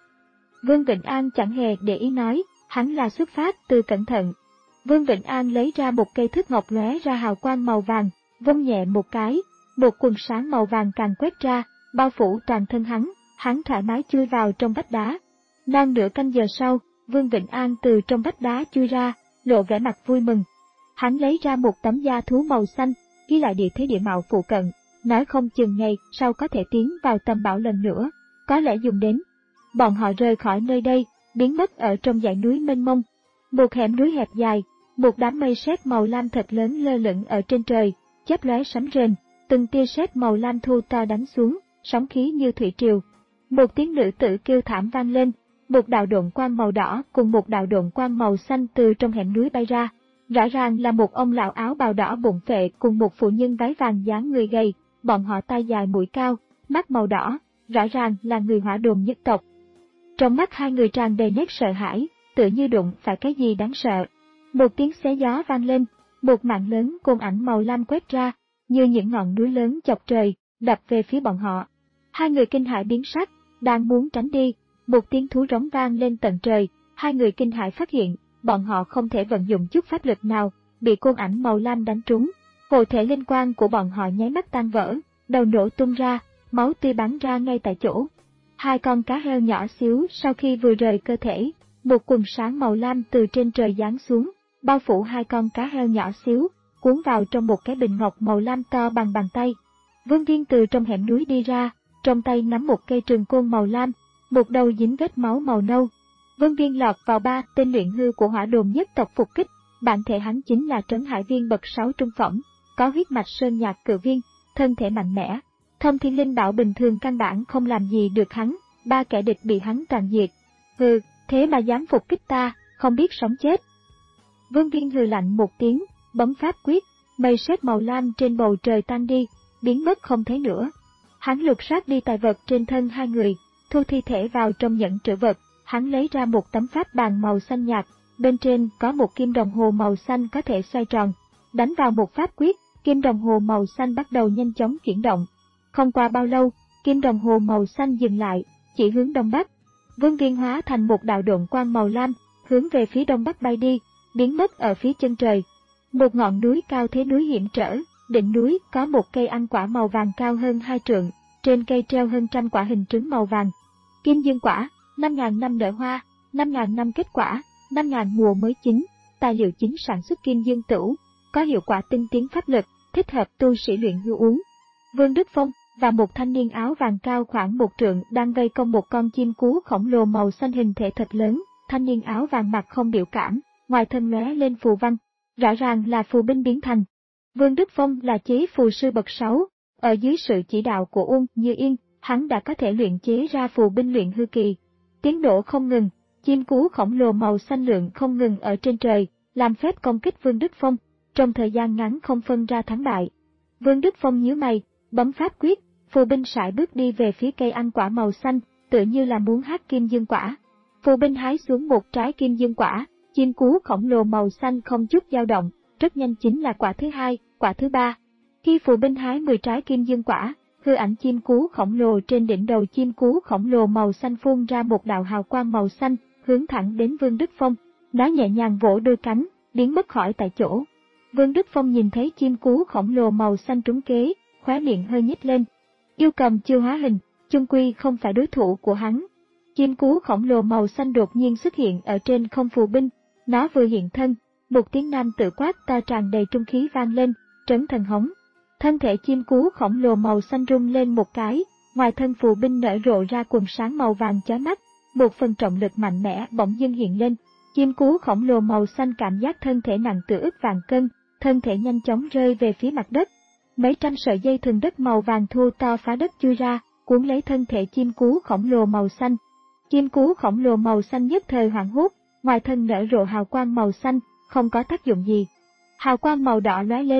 Vương Vịnh An chẳng hề để ý nói, hắn là xuất phát từ cẩn thận. Vương Vịnh An lấy ra một cây thước ngọc lóe ra hào quang màu vàng, vung nhẹ một cái, một quần sáng màu vàng càng quét ra, bao phủ toàn thân hắn, hắn thoải mái chui vào trong vách đá. Non nửa canh giờ sau, Vương Vịnh An từ trong vách đá chui ra, lộ vẻ mặt vui mừng. Hắn lấy ra một tấm da thú màu xanh, ghi lại địa thế địa mạo phụ cận, nói không chừng ngày sau có thể tiến vào tầm bảo lần nữa, có lẽ dùng đến. Bọn họ rời khỏi nơi đây, biến mất ở trong dãy núi mênh mông. Một hẻm núi hẹp dài, một đám mây sét màu lam thật lớn lơ lửng ở trên trời, chớp lóe sấm rền, từng tia sét màu lam thu to đánh xuống, sóng khí như thủy triều. Một tiếng nữ tử kêu thảm vang lên, một đạo độn quang màu đỏ cùng một đạo độn quang màu xanh từ trong hẻm núi bay ra. Rõ ràng là một ông lão áo bào đỏ bụng phệ cùng một phụ nhân váy vàng dáng người gầy, bọn họ tai dài mũi cao, mắt màu đỏ, rõ ràng là người Hỏa Đồn nhất tộc. Trong mắt hai người tràn đầy nét sợ hãi, tựa như đụng phải cái gì đáng sợ. Một tiếng xé gió vang lên, một mạng lớn côn ảnh màu lam quét ra, như những ngọn núi lớn chọc trời, đập về phía bọn họ. Hai người kinh hãi biến sắc, đang muốn tránh đi, một tiếng thú rống vang lên tận trời, hai người kinh hãi phát hiện, bọn họ không thể vận dụng chút pháp lực nào, bị côn ảnh màu lam đánh trúng. Hộ thể linh quang của bọn họ nháy mắt tan vỡ, đầu nổ tung ra, máu tươi bắn ra ngay tại chỗ. Hai con cá heo nhỏ xíu sau khi vừa rời cơ thể, một quần sáng màu lam từ trên trời giáng xuống, bao phủ hai con cá heo nhỏ xíu, cuốn vào trong một cái bình ngọc màu lam to bằng bàn tay. Vương Viên từ trong hẻm núi đi ra, trong tay nắm một cây trường côn màu lam, một đầu dính vết máu màu nâu. Vương Viên lọt vào ba tên luyện hư của Hỏa Đồn nhất tộc phục kích, bản thể hắn chính là Trấn Hải Viên bậc sáu trung phẩm, có huyết mạch sơn nhạc cự viên, thân thể mạnh mẽ. Thông thiên linh bảo bình thường căn bản không làm gì được hắn, ba kẻ địch bị hắn toàn diệt. Hừ, thế mà dám phục kích ta, không biết sống chết. Vương Viên hừ lạnh một tiếng, bấm pháp quyết, mây sét màu lam trên bầu trời tan đi, biến mất không thấy nữa. Hắn lục soát đi tài vật trên thân hai người, thu thi thể vào trong nhẫn trữ vật, hắn lấy ra một tấm pháp bàn màu xanh nhạt, bên trên có một kim đồng hồ màu xanh có thể xoay tròn. Đánh vào một pháp quyết, kim đồng hồ màu xanh bắt đầu nhanh chóng chuyển động. Không qua bao lâu, kim đồng hồ màu xanh dừng lại, chỉ hướng đông bắc. Vương Viên hóa thành một đạo độn quang màu lam, hướng về phía đông bắc bay đi, biến mất ở phía chân trời. Một ngọn núi cao thế núi hiểm trở, đỉnh núi có một cây ăn quả màu vàng cao hơn hai trượng, trên cây treo hơn trăm quả hình trứng màu vàng. Kim dương quả, năm ngàn năm nở hoa, năm ngàn năm kết quả, năm ngàn mùa mới chín, tài liệu chính sản xuất kim dương tửu, có hiệu quả tinh tiến pháp lực, thích hợp tu sĩ luyện hư uống. Vương Đức Phong và một thanh niên áo vàng cao khoảng một trượng đang vây công một con chim cú khổng lồ màu xanh hình thể thật lớn. Thanh niên áo vàng mặt không biểu cảm, ngoài thân lóe lên phù văn, rõ ràng là phù binh biến thành. Vương Đức Phong là chế phù sư bậc sáu, ở dưới sự chỉ đạo của Uông Như Yên, hắn đã có thể luyện chế ra phù binh luyện hư kỳ. Tiến độ không ngừng, chim cú khổng lồ màu xanh lượng không ngừng ở trên trời, làm phép công kích Vương Đức Phong, trong thời gian ngắn không phân ra thắng bại. Vương Đức Phong nhíu mày, bấm pháp quyết, phù binh sải bước đi về phía cây ăn quả màu xanh, tựa như là muốn hái kim dương quả. Phù binh hái xuống một trái kim dương quả, chim cú khổng lồ màu xanh không chút dao động, rất nhanh chính là quả thứ hai, quả thứ ba. Khi phù binh hái mười trái kim dương quả, hư ảnh chim cú khổng lồ trên đỉnh đầu chim cú khổng lồ màu xanh phun ra một đạo hào quang màu xanh, hướng thẳng đến Vương Đức Phong. Nó nhẹ nhàng vỗ đôi cánh, biến mất khỏi tại chỗ. Vương Đức Phong nhìn thấy chim cú khổng lồ màu xanh trúng kế, khóe miệng hơi nhếch lên. Yêu cầm chưa hóa hình, chung quy không phải đối thủ của hắn. Chim cú khổng lồ màu xanh đột nhiên xuất hiện ở trên không phù binh, nó vừa hiện thân, một tiếng nam tự quát to tràn đầy trung khí vang lên, trấn thần hống. Thân thể chim cú khổng lồ màu xanh rung lên một cái, ngoài thân phù binh nở rộ ra quần sáng màu vàng chói mắt, một phần trọng lực mạnh mẽ bỗng dưng hiện lên. Chim cú khổng lồ màu xanh cảm giác thân thể nặng từ ức vạn cân, thân thể nhanh chóng rơi về phía mặt đất. Mấy trăm sợi dây thừng đất màu vàng thô to phá đất chui ra, cuốn lấy thân thể chim cú khổng lồ màu xanh. Chim cú khổng lồ màu xanh nhất thời hoảng hốt, ngoài thân nở rộ hào quang màu xanh, không có tác dụng gì. Hào quang màu đỏ lóe lên,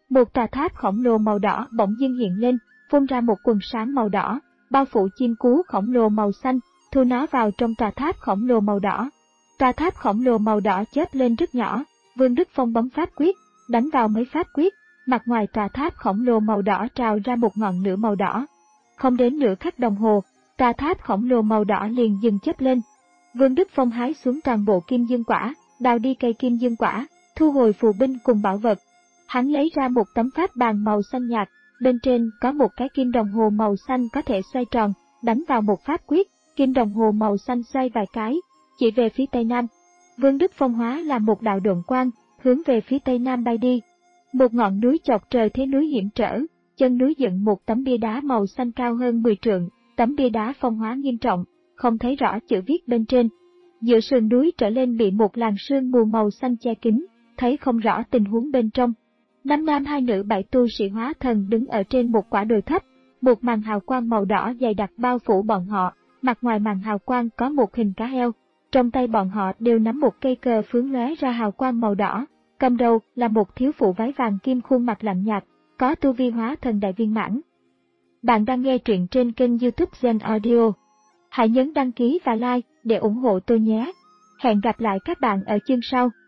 Một tòa tháp khổng lồ màu đỏ bỗng dưng hiện lên, phun ra một quần sáng màu đỏ, bao phủ chim cú khổng lồ màu xanh, thu nó vào trong tòa tháp khổng lồ màu đỏ. Tòa tháp khổng lồ màu đỏ chớp lên rất nhỏ, Vương Đức Phong bấm pháp quyết, đánh vào mấy pháp quyết, mặt ngoài tòa tháp khổng lồ màu đỏ trào ra một ngọn lửa màu đỏ. Không đến nửa khắc đồng hồ, tòa tháp khổng lồ màu đỏ liền dừng chớp lên. Vương Đức Phong hái xuống toàn bộ kim dương quả, đào đi cây kim dương quả, thu hồi phù binh cùng bảo vật. Hắn lấy ra một tấm pháp bàn màu xanh nhạt, bên trên có một cái kim đồng hồ màu xanh có thể xoay tròn, đánh vào một pháp quyết, kim đồng hồ màu xanh xoay vài cái, chỉ về phía tây nam. Vương Đức Phong hóa là một đạo độn quang, hướng về phía tây nam bay đi. Một ngọn núi chọc trời thế núi hiểm trở, chân núi dựng một tấm bia đá màu xanh cao hơn mười trượng, tấm bia đá phong hóa nghiêm trọng, không thấy rõ chữ viết bên trên. Giữa sườn núi trở lên bị một làn sương mù màu xanh che kín, thấy không rõ tình huống bên trong. Năm nam hai nữ bảy tu sĩ hóa thần đứng ở trên một quả đồi thấp, một màn hào quang màu đỏ dày đặc bao phủ bọn họ, mặt ngoài màn hào quang có một hình cá heo. Trong tay bọn họ đều nắm một cây cờ phướng lóe ra hào quang màu đỏ, cầm đầu là một thiếu phụ váy vàng kim khuôn mặt lạnh nhạt, có tu vi hóa thần đại viên mãn. Bạn đang nghe truyện trên kênh YouTube Gen Audio. Hãy nhấn đăng ký và like để ủng hộ tôi nhé. Hẹn gặp lại các bạn ở chương sau.